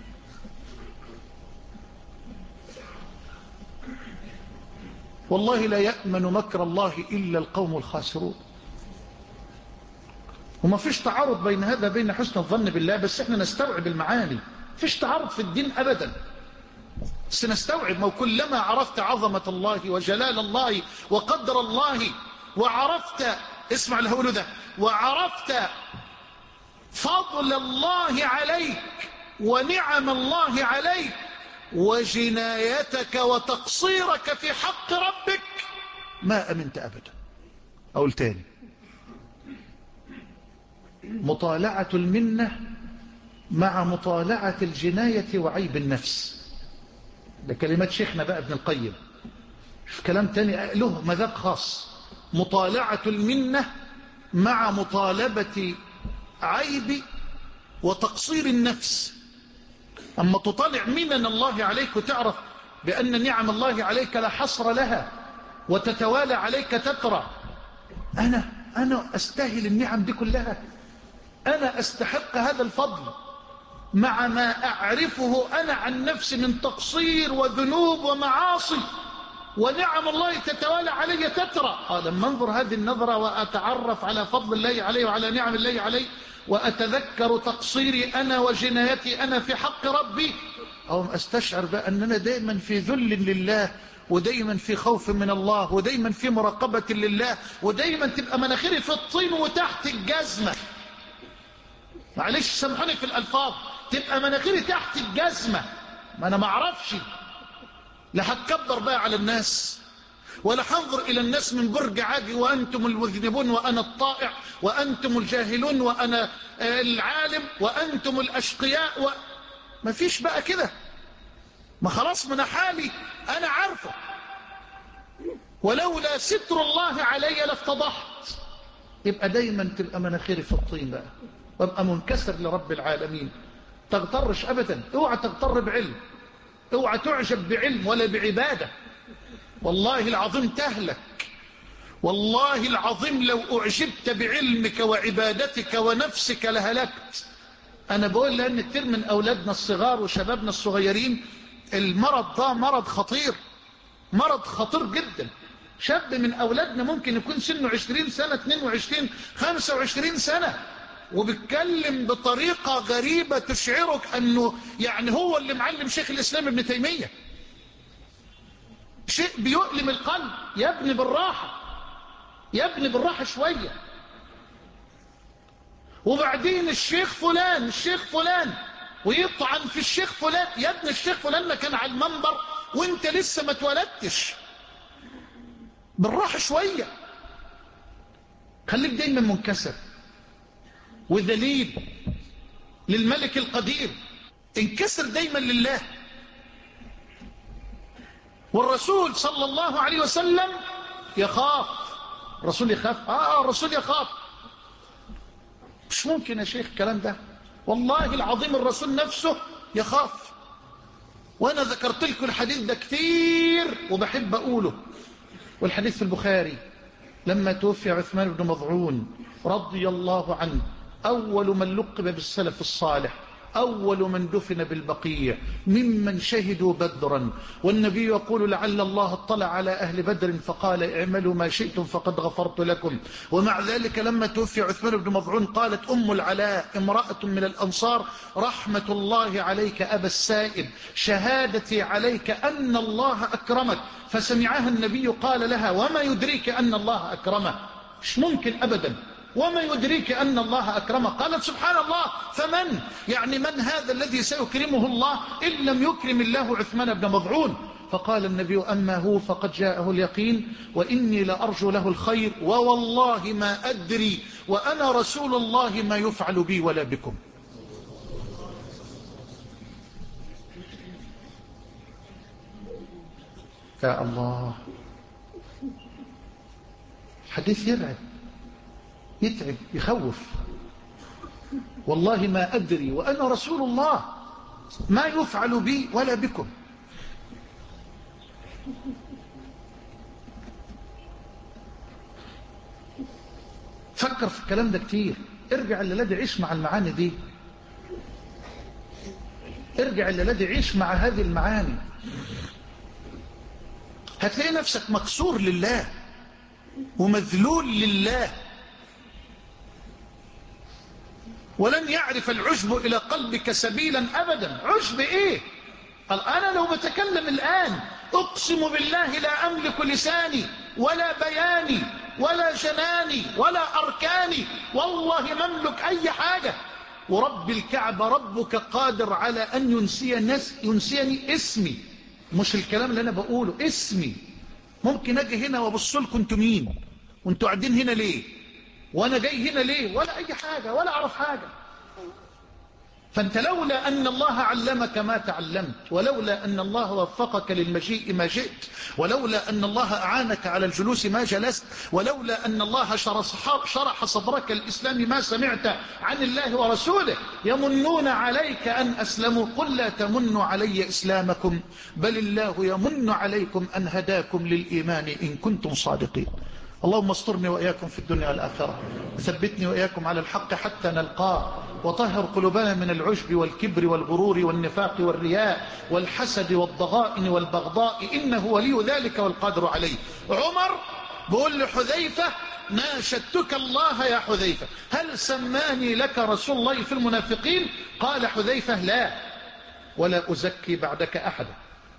والله لا يأمن مكر الله إلا القوم الخاسرون. وما فيش تعارض بين هذا بين حسن الظن بالله، بس احنا نستوعب المعاني. فيش تعارض في الدين أبدا، بس نستوعب. ما كلما عرفت عظمة الله وجلال الله وقدر الله، وعرفت، اسمع اللي هقوله ده، وعرفت فضل الله عليك ونعم الله عليك وجنايتك وتقصيرك في حق ربك، ما أمنت أبدا. أقول تاني: مطالعة المنة مع مطالعة الجناية وعيب النفس. ده كلمات شيخنا بقى ابن القيم. في كلام تاني له مذاق خاص: مطالعة المنة مع مطالبة عيب وتقصير النفس. أما تطالع منن الله عليك وتعرف بأن نعم الله عليك لا حصر لها، وتتوالى عليك تترى. أنا أنا أستاهل النعم دي كلها، أنا أستحق هذا الفضل، مع ما أعرفه أنا عن نفسي من تقصير وذنوب ومعاصي، ونعم الله تتوالى علي تترى. آه لما انظر هذه النظرة وأتعرف على فضل الله علي وعلى نعم الله علي، وأتذكر تقصيري أنا وجنايتي أنا في حق ربي، أو أستشعر بأن أنا دائما في ذل لله، ودايما في خوف من الله، ودايما في مراقبة لله، ودايما تبقى مناخيري في الطين وتحت الجزمة. معلش سامحوني في الألفاظ، تبقى مناخيري تحت الجزمة. ما أنا ما أعرفش، لا هتكبر بقى على الناس، ولا حنظر إلى الناس من برج عاجي وأنتم المذنبون وأنا الطائع وأنتم الجاهلون وأنا العالم وأنتم الأشقياء و... ما فيش بقى كده. ما خلاص من حالي أنا عارفه، ولولا ستر الله علي لافتضحت. يبقى دايما تبقى مناخيري في الطين بقى، وابقى منكسر لرب العالمين. تغترش أبدا، اوعى تغتر بعلم، اوعى تعجب بعلم ولا بعبادة. والله العظيم تهلك، والله العظيم لو أعجبت بعلمك وعبادتك ونفسك لهلكت. أنا بقول لأن كتير من أولادنا الصغار وشبابنا الصغيرين المرض ده مرض خطير، مرض خطير جدا. شاب من أولادنا ممكن يكون سنه عشرين سنة، اثنين وعشرين، خمسة وعشرين سنة، وبيتكلم بطريقة غريبة تشعرك أنه يعني هو اللي معلم شيخ الإسلام ابن تيمية. شيء بيؤلم القلب. يا ابني بالراحة، يا ابني بالراحة شوية. وبعدين الشيخ فلان الشيخ فلان ويطعن في الشيخ فلان. يا ابني الشيخ فلان ما كان على المنبر وانت لسه ما اتولدتش. بالراحة شوية، خليك دايما منكسر وذليل للملك القدير. انكسر دايما لله. والرسول صلى الله عليه وسلم يخاف. الرسول يخاف؟ آه الرسول يخاف. مش ممكن يا شيخ الكلام ده. والله العظيم الرسول نفسه يخاف. وأنا ذكرت لكم الحديث ده كثير وبحب أقوله. والحديث في البخاري لما توفي عثمان بن مظعون رضي الله عنه، أول من لقب بالسلف الصالح، أول من دفن بالبقيع ممن شهدوا بدرا. والنبي يقول لعل الله اطلع على أهل بدر فقال اعملوا ما شئتم فقد غفرت لكم. ومع ذلك لما توفي عثمان بن مظعون قالت أم العلاء امرأة من الأنصار رحمة الله عليك أبا السائب، شهادتي عليك أن الله أكرمك. فسمعها النبي قال لها وما يدريك أن الله أكرمه؟ مش ممكن أبدا. وما يدريك أن الله أكرمه؟ قالت سبحان الله، فمن يعني من هذا الذي سيكرمه الله إن لم يكرم الله عثمان بن مظعون؟ فقال النبي أما هو فقد جاءه اليقين وإني لأرجو له الخير ووالله ما أدري وأنا رسول الله ما يفعل بي ولا بكم. يا الله، حديث يرعب، يتعب، يخوف. والله ما أدري وأنا رسول الله ما يفعل بي ولا بكم. فكر في الكلام ده كتير. ارجع اللي لدي عيش مع المعاني دي، ارجع اللي لدي عيش مع هذه المعاني. هتلاقي نفسك مكسور لله ومذلول لله. ولن يعرف العجب إلى قلبك سبيلا أبدا. عجب إيه؟ قال أنا لو بتكلم الآن أقسم بالله لا أملك لساني ولا بياني ولا جناني ولا أركاني، والله ما أملك أي حاجة. ورب الكعبة ربك قادر على أن ينسي نس ينسيني اسمي، مش الكلام اللي أنا بقوله، اسمي. ممكن أجي هنا وأبص لكم أنتوا مين وأنتوا قاعدين هنا ليه وأنا جاي هنا ليه ولا أي حاجة ولا أعرف حاجة. فأنت لولا أن الله علمك ما تعلمت، ولولا أن الله وفقك للمجيء ما جئت، ولولا أن الله أعانك على الجلوس ما جلست، ولولا أن الله شرح صدرك الإسلام ما سمعت عن الله ورسوله. يمنون عليك أن أسلموا، قل لا تمنوا علي إسلامكم بل الله يمن عليكم أن هداكم للإيمان إن كنتم صادقين. اللهم استرني وإياكم في الدنيا والآخرة، وثبتني وإياكم على الحق حتى نلقاه، وطهر قلوبنا من العجب والكبر والغرور والنفاق والرياء والحسد والضغائن والبغضاء، إنه ولي ذلك والقادر عليه. عمر بقول لحذيفة ناشدتك الله يا حذيفة هل سماني لك رسول الله في المنافقين؟ قال حذيفة لا ولا أزكي بعدك أحدا.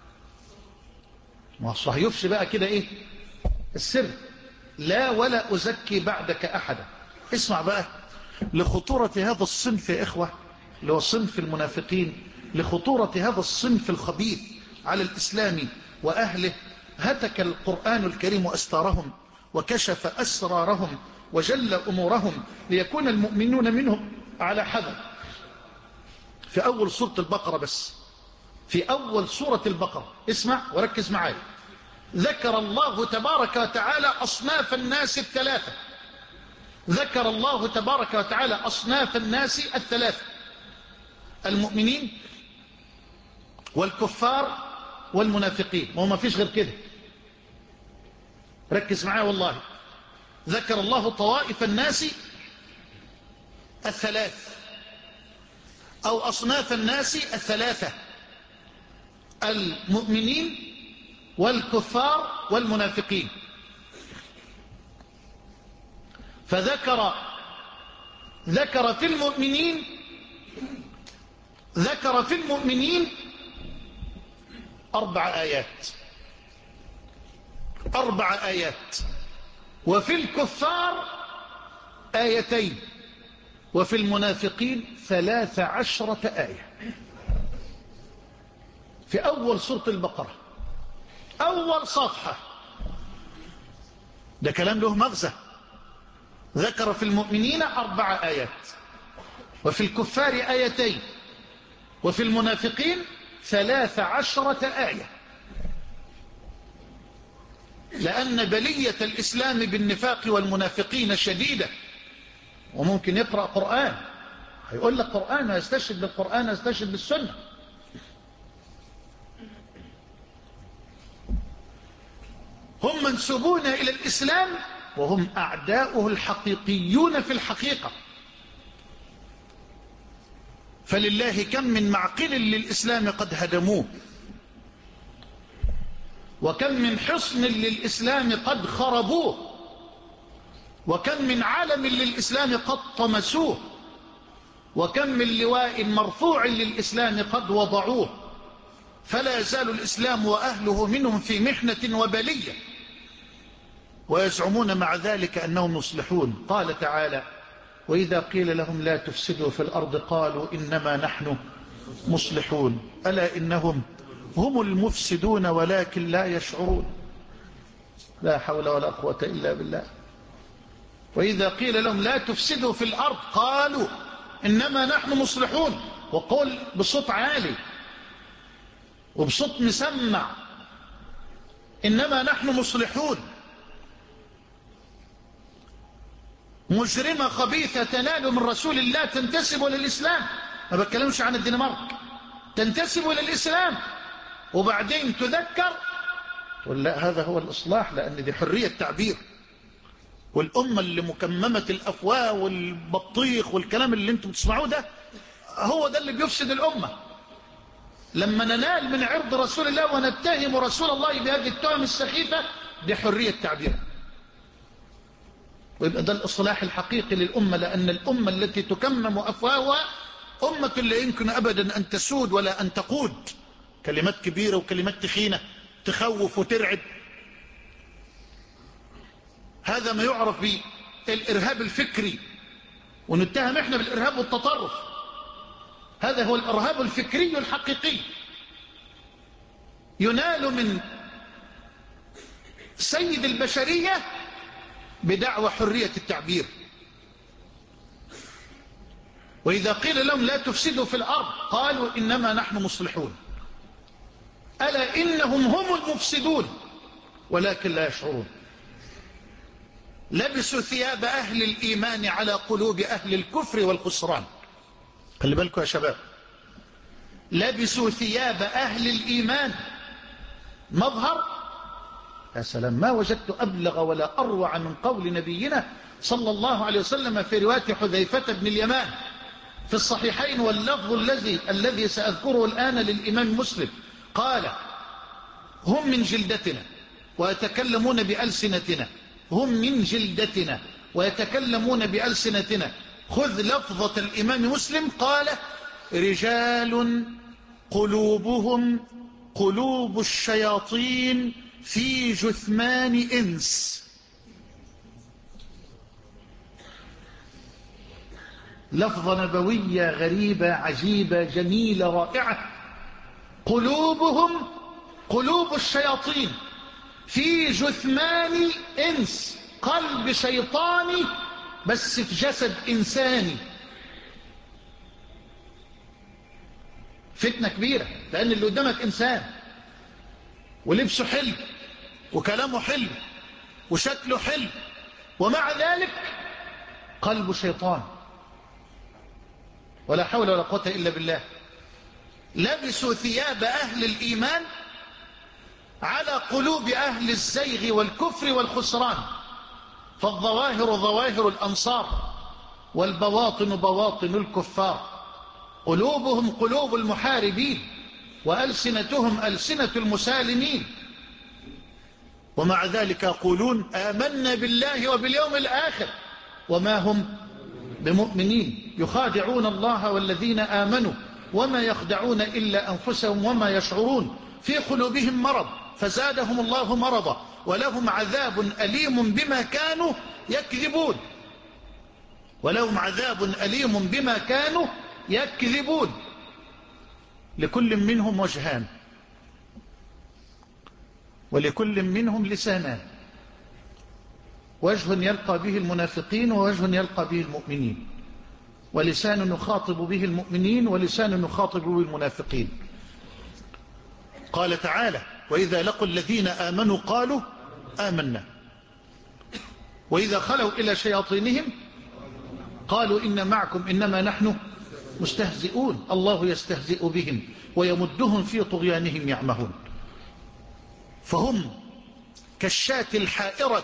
ما صح يفشي بقى كده إيه السر؟ لا ولا أزكي بعدك أحدا. اسمع بقى لخطورة هذا الصنف يا إخوة، اللي هو صنف المنافقين، لخطورة هذا الصنف الخبيث على الإسلام وأهله. هتك القرآن الكريم أستارهم وكشف أسرارهم وجل أمورهم ليكون المؤمنون منهم على حذر. في أول سورة البقرة بس، في أول سورة البقرة، اسمع وركز معي، ذكر الله تبارك وتعالى أصناف الناس الثلاثة. ذكر الله تبارك وتعالى أصناف الناس الثلاثة: المؤمنين والكفار والمنافقين. وما فيش غير كده، ركز معي والله. ذكر الله طوائف الناس الثلاث أو أصناف الناس الثلاثة: المؤمنين والكفار والمنافقين. فذكر ذكر في المؤمنين ذكر في المؤمنين أربع آيات أربع آيات وفي الكفار آيتين، وفي المنافقين ثلاث عشرة آية. في أول سورة البقرة، أول صفحة، ده كلام له مغزى. ذكر في المؤمنين أربع آيات، وفي الكفار آيتين، وفي المنافقين ثلاث عشرة آية. لأن بلية الإسلام بالنفاق والمنافقين شديدة. وممكن يقرأ قرآن، هيقول لك قرآن، ويستشهد بالقرآن ويستشهد بالسنة. هم منسوبون إلى الإسلام وهم أعداؤه الحقيقيون في الحقيقة. فلله كم من معقل للإسلام قد هدموه، وكم من حصن للإسلام قد خربوه، وكم من علم للإسلام قد طمسوه، وكم من لواء مرفوع للإسلام قد وضعوه. فلا يزال الإسلام وأهله منهم في محنة وبلية، ويزعمون مع ذلك أنهم يصلحون. قال تعالى: وإذا قيل لهم لا تفسدوا في الأرض قالوا إنما نحن مصلحون ألا إنهم هم المفسدون ولكن لا يشعرون. لا حول ولا قوة إلا بالله. وإذا قيل لهم لا تفسدوا في الأرض قالوا إنما نحن مصلحون. وقل بصوت عالي وبصوت مسمع: إنما نحن مصلحون. مجرمة خبيثة تنال من رسول الله تنتسب للإسلام، ما بتكلمش عن الدنمارك، تنتسب للإسلام، وبعدين تذكر ولا هذا هو الإصلاح، لأن دي حرية تعبير. والأمة اللي مكممة الأفواه والبطيخ والكلام اللي انتم تسمعوه ده، هو ده اللي بيفسد الأمة. لما ننال من عرض رسول الله ونتهم رسول الله بهذه التهم السخيفة، دي حرية تعبير. ويبقى ده الإصلاح الحقيقي للأمة، لأن الأمة التي تكمم أفواهها أمة لا يمكن أبدا أن تسود ولا أن تقود. كلمات كبيرة وكلمات تخينة تخوف وترعب. هذا ما يعرف بالإرهاب الفكري، ونتهم احنا بالإرهاب والتطرف. هذا هو الإرهاب الفكري الحقيقي، ينال من سيد البشرية بدعوى حرية التعبير. وإذا قيل لهم لا تفسدوا في الأرض قالوا إنما نحن مصلحون ألا إنهم هم المفسدون ولكن لا يشعرون. لبسوا ثياب أهل الإيمان على قلوب أهل الكفر والخسران. خلي بالكم يا شباب، لبسوا ثياب أهل الإيمان. مظهر، يا سلام، ما وجدت أبلغ ولا أروع من قول نبينا صلى الله عليه وسلم في رواية حذيفة بن اليمان في الصحيحين، واللفظ الذي الذي سأذكره الآن للإمام مسلم. قال: هم من جلدتنا ويتكلمون بألسنتنا، هم من جلدتنا ويتكلمون بألسنتنا. خذ لفظة الإمام مسلم، قال: رجال قلوبهم قلوب الشياطين في جثمان إنس. لفظة نبوية غريبة عجيبة جميلة رائعة. قلوبهم قلوب الشياطين في جثمان إنس، قلب شيطاني بس في جسد إنساني. فتنة كبيرة، لأن اللي قدامك إنسان ولبسه حلو وكلامه حلو وشكله حلو، ومع ذلك قلبه شيطان. ولا حول ولا قوة إلا بالله. لبسوا ثياب أهل الإيمان على قلوب أهل الزيغ والكفر والخسران، فالظواهر ظواهر الأنصار والبواطن بواطن الكفار، قلوبهم قلوب المحاربين وألسنتهم ألسنة المسالمين، ومع ذلك يقولون آمنا بالله وباليوم الآخر وما هم بمؤمنين، يخادعون الله والذين آمنوا وما يخدعون إلا أنفسهم وما يشعرون، في قلوبهم مرض فزادهم الله مرضا ولهم عذاب أليم بما كانوا يكذبون ولهم عذاب أليم بما كانوا يكذبون. لكل منهم وجهان ولكل منهم لسانان، وجه يلقى به المنافقين ووجه يلقى به المؤمنين، ولسان نخاطب به المؤمنين ولسان نخاطب به المنافقين. قال تعالى وإذا لقوا الذين آمنوا قالوا آمنا وإذا خلوا إلى شياطينهم قالوا إن معكم إنما نحن مستهزئون الله يستهزئ بهم ويمدهم في طغيانهم يعمهون. فهم كالشاة الحائرة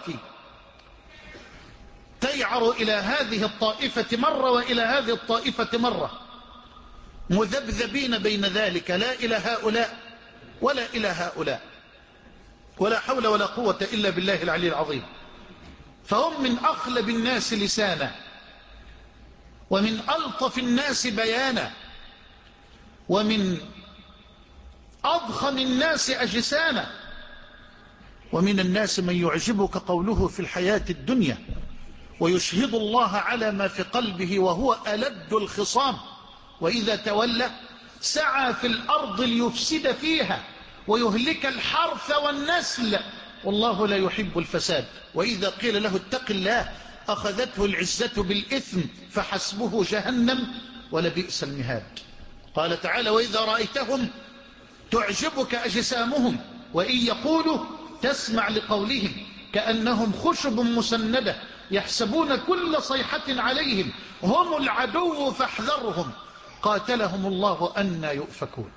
تيعر إلى هذه الطائفة مرة وإلى هذه الطائفة مرة، مذبذبين بين ذلك، لا إلى هؤلاء ولا إلى هؤلاء، ولا حول ولا قوة إلا بالله العلي العظيم. فهم من أخلب الناس لسانا ومن ألطف الناس بيانا ومن أضخم الناس أجسانا، ومن الناس من يعجبك قوله في الحياة الدنيا ويشهد الله على ما في قلبه وهو ألد الخصام، وإذا تولى سعى في الأرض ليفسد فيها ويهلك الحرث والنسل والله لا يحب الفساد، وإذا قيل له اتق الله أخذته العزة بالإثم فحسبه جهنم ولبئس المهاد. قال تعالى وإذا رأيتهم تعجبك أجسامهم وإن يقولوا تسمع لقولهم كأنهم خشب مسندة يحسبون كل صيحة عليهم هم العدو فاحذرهم قاتلهم الله أنى يؤفكون.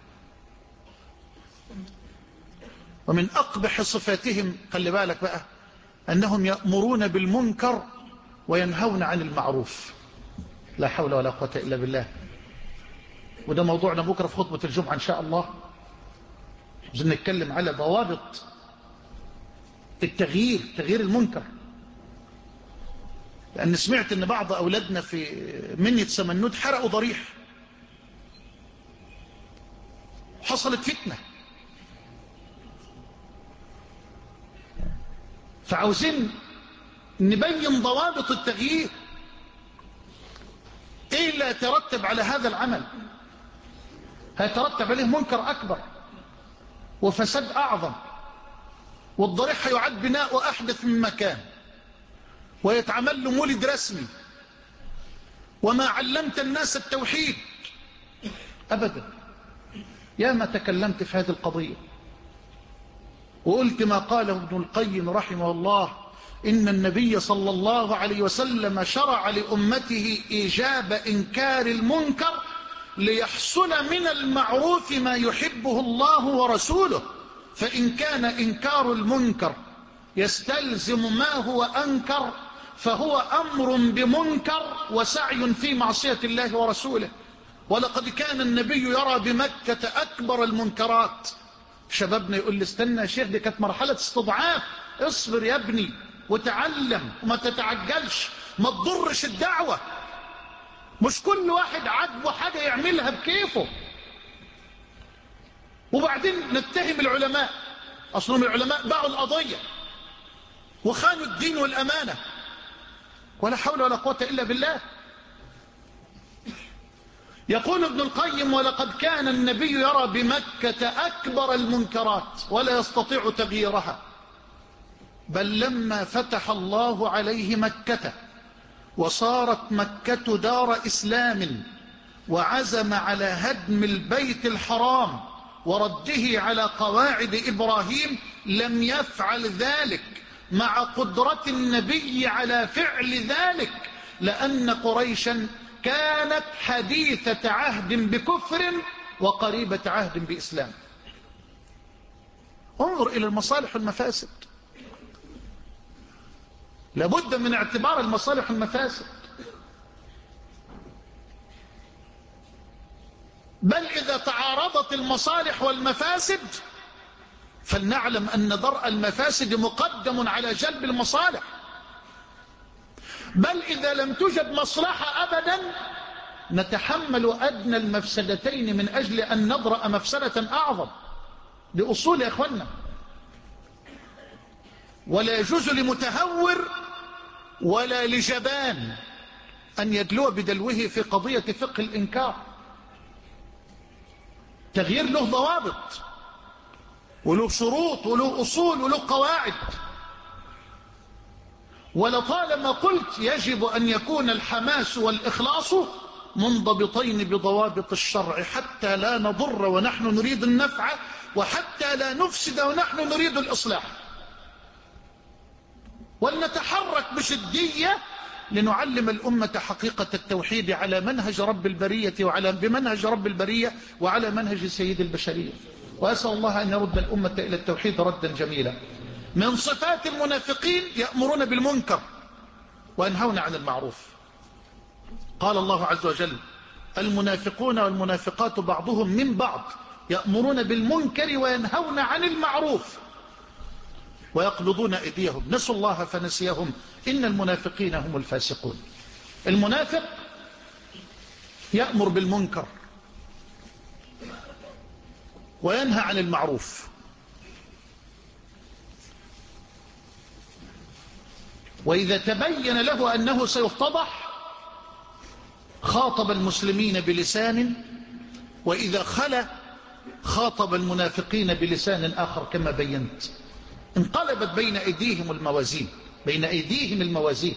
ومن أقبح صفاتهم خلي بالك بقى أنهم يأمرون بالمنكر وينهون عن المعروف. لا حول ولا قوة إلا بالله. وده موضوعنا بكرة في خطبة الجمعة إن شاء الله. عايزين نتكلم على ضوابط التغيير، تغيير المنكر، لأن سمعت أن بعض أولادنا في منية سمنود حرقوا ضريح، حصلت فتنة. فعاوزين نبين ضوابط التغيير، إيه اللي يترتب على هذا العمل؟ هيترتب عليه منكر أكبر وفساد أعظم، والضريح هيعد بناء أحدث من مكان ويتعمل له مولد رسمي، وما علمت الناس التوحيد أبدا. يا ما تكلمت في هذه القضية وقلت ما قاله ابن القيم رحمه الله إن النبي صلى الله عليه وسلم شرع لأمته إيجاب إنكار المنكر ليحصل من المعروف ما يحبه الله ورسوله، فإن كان إنكار المنكر يستلزم ما هو أنكر فهو أمر بمنكر وسعي في معصية الله ورسوله. ولقد كان النبي يرى بمكة أكبر المنكرات. شبابنا يقول لي استنى يا شيخ دي كانت مرحلة استضعاف، اصبر يا ابني وتعلم وما تتعجلش، ما تضرش الدعوة، مش كل واحد عجبه حاجة يعملها بكيفه. وبعدين نتهم العلماء، أصلهم العلماء باعوا القضية وخانوا الدين والأمانة، ولا حول ولا قوة إلا بالله. يقول ابن القيم ولقد كان النبي يرى بمكة أكبر المنكرات ولا يستطيع تغييرها، بل لما فتح الله عليه مكة وصارت مكة دار إسلام وعزم على هدم البيت الحرام ورده على قواعد إبراهيم لم يفعل ذلك مع قدرة النبي على فعل ذلك، لأن قريشا كانت حديثة عهد بكفر وقريبة عهد بإسلام. انظر إلى المصالح والمفاسد، لابد من اعتبار المصالح والمفاسد. بل إذا تعارضت المصالح والمفاسد فلنعلم أن درء المفاسد مقدم على جلب المصالح، بل إذا لم توجد مصلحة أبدا نتحمل أدنى المفسدتين من أجل أن ندرأ مفسدة أعظم. لأصول يا أخوانا، ولا يجوز لمتهور ولا لجبان أن يدلو بدلوه في قضية فقه الإنكار. تغيير له ضوابط وله شروط وله أصول وله قواعد. ولطالما قلت يجب أن يكون الحماس والإخلاص منضبطين بضوابط الشرع حتى لا نضر ونحن نريد النفع، وحتى لا نفسد ونحن نريد الإصلاح. ولنتحرك بشدية لنعلم الأمة حقيقة التوحيد على منهج رب البرية وعلى بمنهج رب البرية وعلى منهج سيد البشرية. وأسأل الله أن يرد الأمة إلى التوحيد ردا جميلا. من صفات المنافقين يأمرون بالمنكر وينهون عن المعروف. قال الله عز وجل: المنافقون والمنافقات بعضهم من بعض يأمرون بالمنكر وينهون عن المعروف ويقبضون أيديهم نسوا الله فنسيهم إن المنافقين هم الفاسقون. المنافق يأمر بالمنكر وينهى عن المعروف، وإذا تبين له أنه سيفتضح خاطب المسلمين بلسان، وإذا خلا خاطب المنافقين بلسان آخر كما بينت. انقلبت بين أيديهم الموازين بين أيديهم الموازين.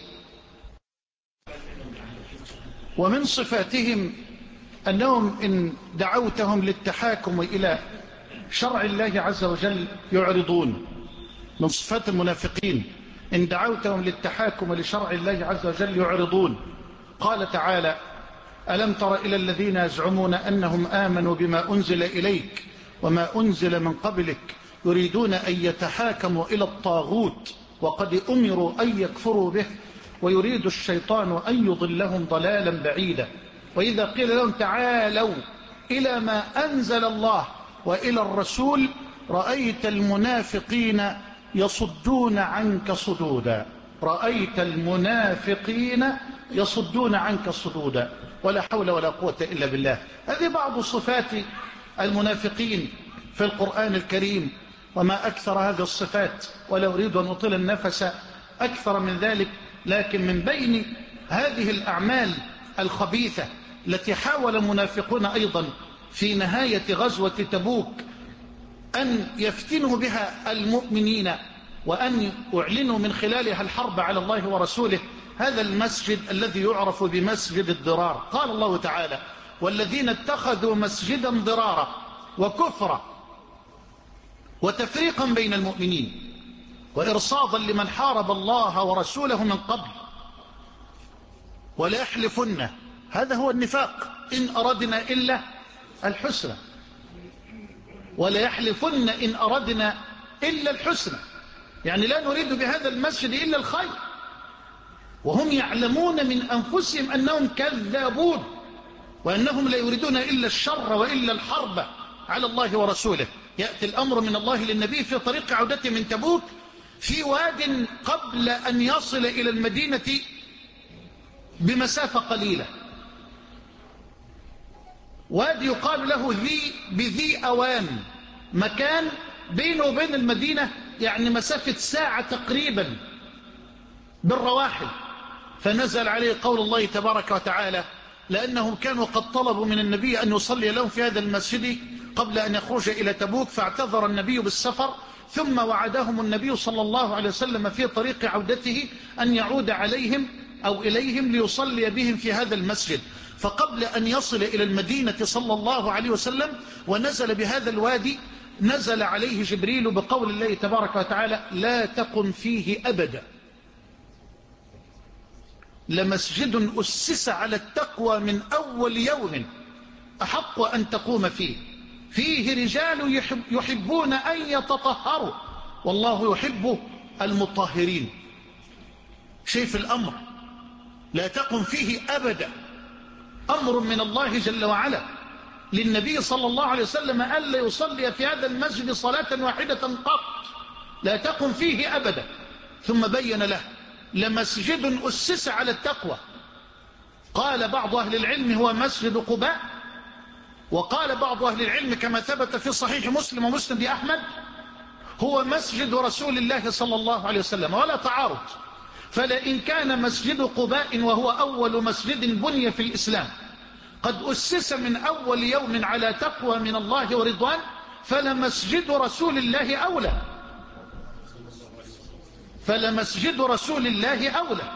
ومن صفاتهم أنهم إن دعوتهم للتحاكم إلى شرع الله عز وجل يعرضون. من صفات المنافقين إن دعوتهم للتحاكم لشرع الله عز وجل يعرضون. قال تعالى: ألم تر إلى الذين يزعمون أنهم آمنوا بما أنزل إليك وما أنزل من قبلك يريدون أن يتحاكموا إلى الطاغوت وقد أمروا أن يكفروا به ويريد الشيطان أن يضلهم ضلالا بعيدا. وإذا قيل لهم تعالوا إلى ما أنزل الله وإلى الرسول رأيت المنافقين يصدون عنك صدودا. رأيت المنافقين يصدون عنك صدودا. ولا حول ولا قوة إلا بالله. هذه بعض صفات المنافقين في القرآن الكريم، وما أكثر هذه الصفات، ولا أريد أن أطيل النفس أكثر من ذلك. لكن من بين هذه الأعمال الخبيثة التي حاول المنافقون أيضا في نهاية غزوة تبوك أن يفتنوا بها المؤمنين وأن يعلنوا من خلالها الحرب على الله ورسوله هذا المسجد الذي يعرف بمسجد الضرار. قال الله تعالى: والذين اتخذوا مسجدا ضرارا وكفرا وتفريقا بين المؤمنين وإرصادا لمن حارب الله ورسوله من قبل ولا يحلفن. هذا هو النفاق. إن أردنا إلا الحسنى. ولا يحلفن إن أردنا إلا الحسنى، يعني لا نريد بهذا المسجد إلا الخير، وهم يعلمون من أنفسهم أنهم كذابون وأنهم لا يريدون إلا الشر وإلا الحرب على الله ورسوله. يأتي الأمر من الله للنبي في طريق عودته من تبوك في واد قبل أن يصل إلى المدينة بمسافة قليلة، واد يقال له ذي بذي أوان، مكان بينه وبين المدينة يعني مسافة ساعة تقريبا بالرواحل. فنزل عليه قول الله تبارك وتعالى: لأنهم كانوا قد طلبوا من النبي أن يصلي لهم في هذا المسجد قبل أن يخرج إلى تبوك، فاعتذر النبي بالسفر، ثم وعدهم النبي صلى الله عليه وسلم في طريق عودته أن يعود عليهم أو إليهم ليصلي بهم في هذا المسجد. فقبل أن يصل إلى المدينة صلى الله عليه وسلم ونزل بهذا الوادي، نزل عليه جبريل بقول الله تبارك وتعالى: لا تقم فيه أبدا، لمسجد أسس على التقوى من أول يوم أحق أن تقوم فيه، فيه رجال يحبون أن يتطهروا والله يحب المطهرين. شايف الأمر؟ لا تقم فيه أبدا، أمر من الله جل وعلا للنبي صلى الله عليه وسلم ألا يصلي في هذا المسجد صلاة واحدة قط، لا تقم فيه أبدا. ثم بين له: لمسجد أسس على التقوى. قال بعض أهل العلم هو مسجد قباء، وقال بعض أهل العلم كما ثبت في صحيح مسلم ومسند أحمد هو مسجد رسول الله صلى الله عليه وسلم، ولا تعارض. فلئن كان مسجد قباء وهو أول مسجد بني في الإسلام قد أسس من أول يوم على تقوى من الله ورضوان، فلمسجد رسول الله أولى، فلمسجد رسول الله أولى.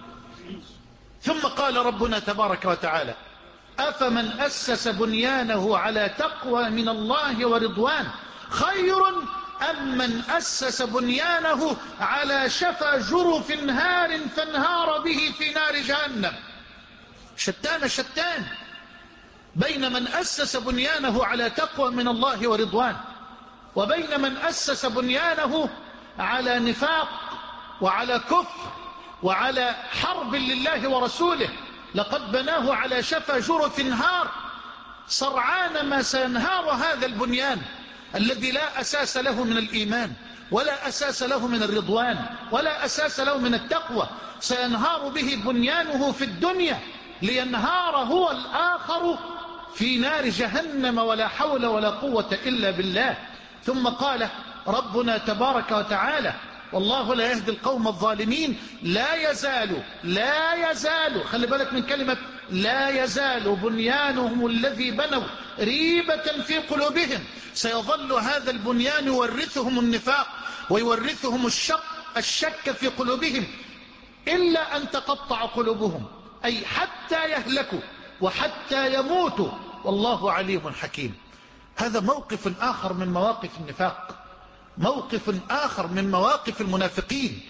ثم قال ربنا تبارك وتعالى: أفمن أسس بنيانه على تقوى من الله ورضوان خير أم من أسس بنيانه على شفا جرف نهار فانهار به في نار جهنم. شتان شتان بين من أسس بنيانه على تقوى من الله ورضوان وبين من أسس بنيانه على نفاق وعلى كفر وعلى حرب لله ورسوله. لقد بناه على شفا جرف نهار، سرعان ما سينهار هذا البنيان الذي لا أساس له من الإيمان ولا أساس له من الرضوان ولا أساس له من التقوى، سينهار به بنيانه في الدنيا لينهار هو الآخر في نار جهنم، ولا حول ولا قوة إلا بالله. ثم قال ربنا تبارك وتعالى: والله لا يهدي القوم الظالمين. لا يزال لا يزال خلي بالك من كلمة لا يزال بنيانهم الذي بنوا ريبة في قلوبهم، سيظل هذا البنيان يورثهم النفاق ويورثهم الشك, الشك في قلوبهم إلا أن تقطع قلوبهم، أي حتى يهلكوا وحتى يموتوا، والله عليم حكيم. هذا موقف آخر من مواقف النفاق، موقف آخر من مواقف المنافقين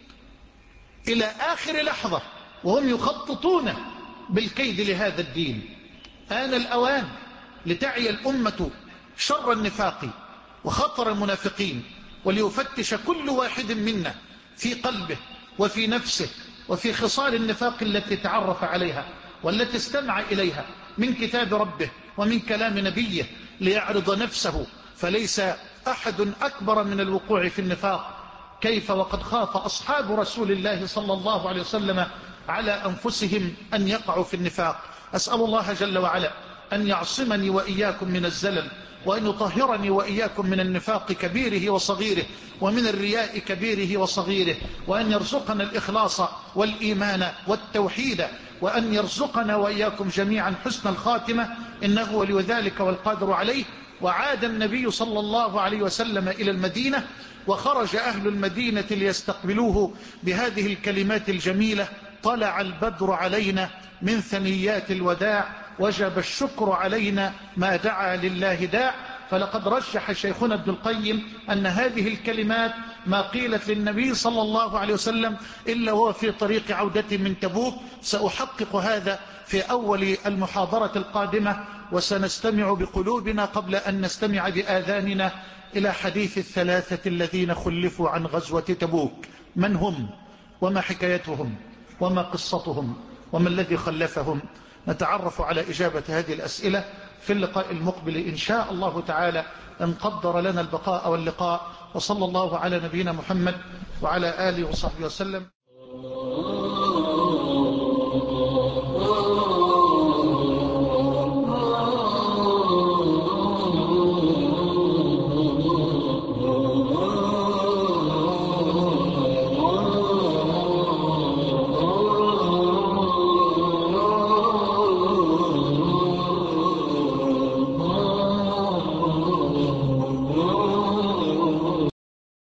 إلى آخر لحظة وهم يخططون بالكيد لهذا الدين. آن الأوان لتعي الأمة شر النفاق وخطر المنافقين، وليفتش كل واحد منا في قلبه وفي نفسه وفي خصال النفاق التي تعرف عليها والتي استمع إليها من كتاب ربه ومن كلام نبيه ليعرض نفسه، فليس أحد أكبر من الوقوع في النفاق. كيف وقد خاف أصحاب رسول الله صلى الله عليه وسلم على أنفسهم أن يقعوا في النفاق. أسأل الله جل وعلا أن يعصمني وإياكم من الزلل، وأن يطهرني وإياكم من النفاق كبيره وصغيره ومن الرياء كبيره وصغيره، وأن يرزقنا الإخلاص والإيمان والتوحيد، وأن يرزقنا وإياكم جميعا حسن الخاتمة، إنه ولي ذلك والقادر عليه. وعاد النبي صلى الله عليه وسلم إلى المدينة، وخرج أهل المدينة ليستقبلوه بهذه الكلمات الجميلة: طلع البدر علينا من ثنيات الوداع، وجب الشكر علينا ما دعا لله داع. فلقد رجح شيخنا ابن القيم أن هذه الكلمات ما قيلت للنبي صلى الله عليه وسلم إلا هو في طريق عودته من تبوك. سأحقق هذا في أول المحاضرة القادمة، وسنستمع بقلوبنا قبل أن نستمع بآذاننا إلى حديث الثلاثة الذين خلفوا عن غزوة تبوك. من هم وما حكايتهم وما قصتهم وما الذي خلفهم؟ نتعرف على إجابة هذه الأسئلة في اللقاء المقبل إن شاء الله تعالى، أن قدر لنا البقاء واللقاء. وصلى الله على نبينا محمد وعلى آله وصحبه وسلم.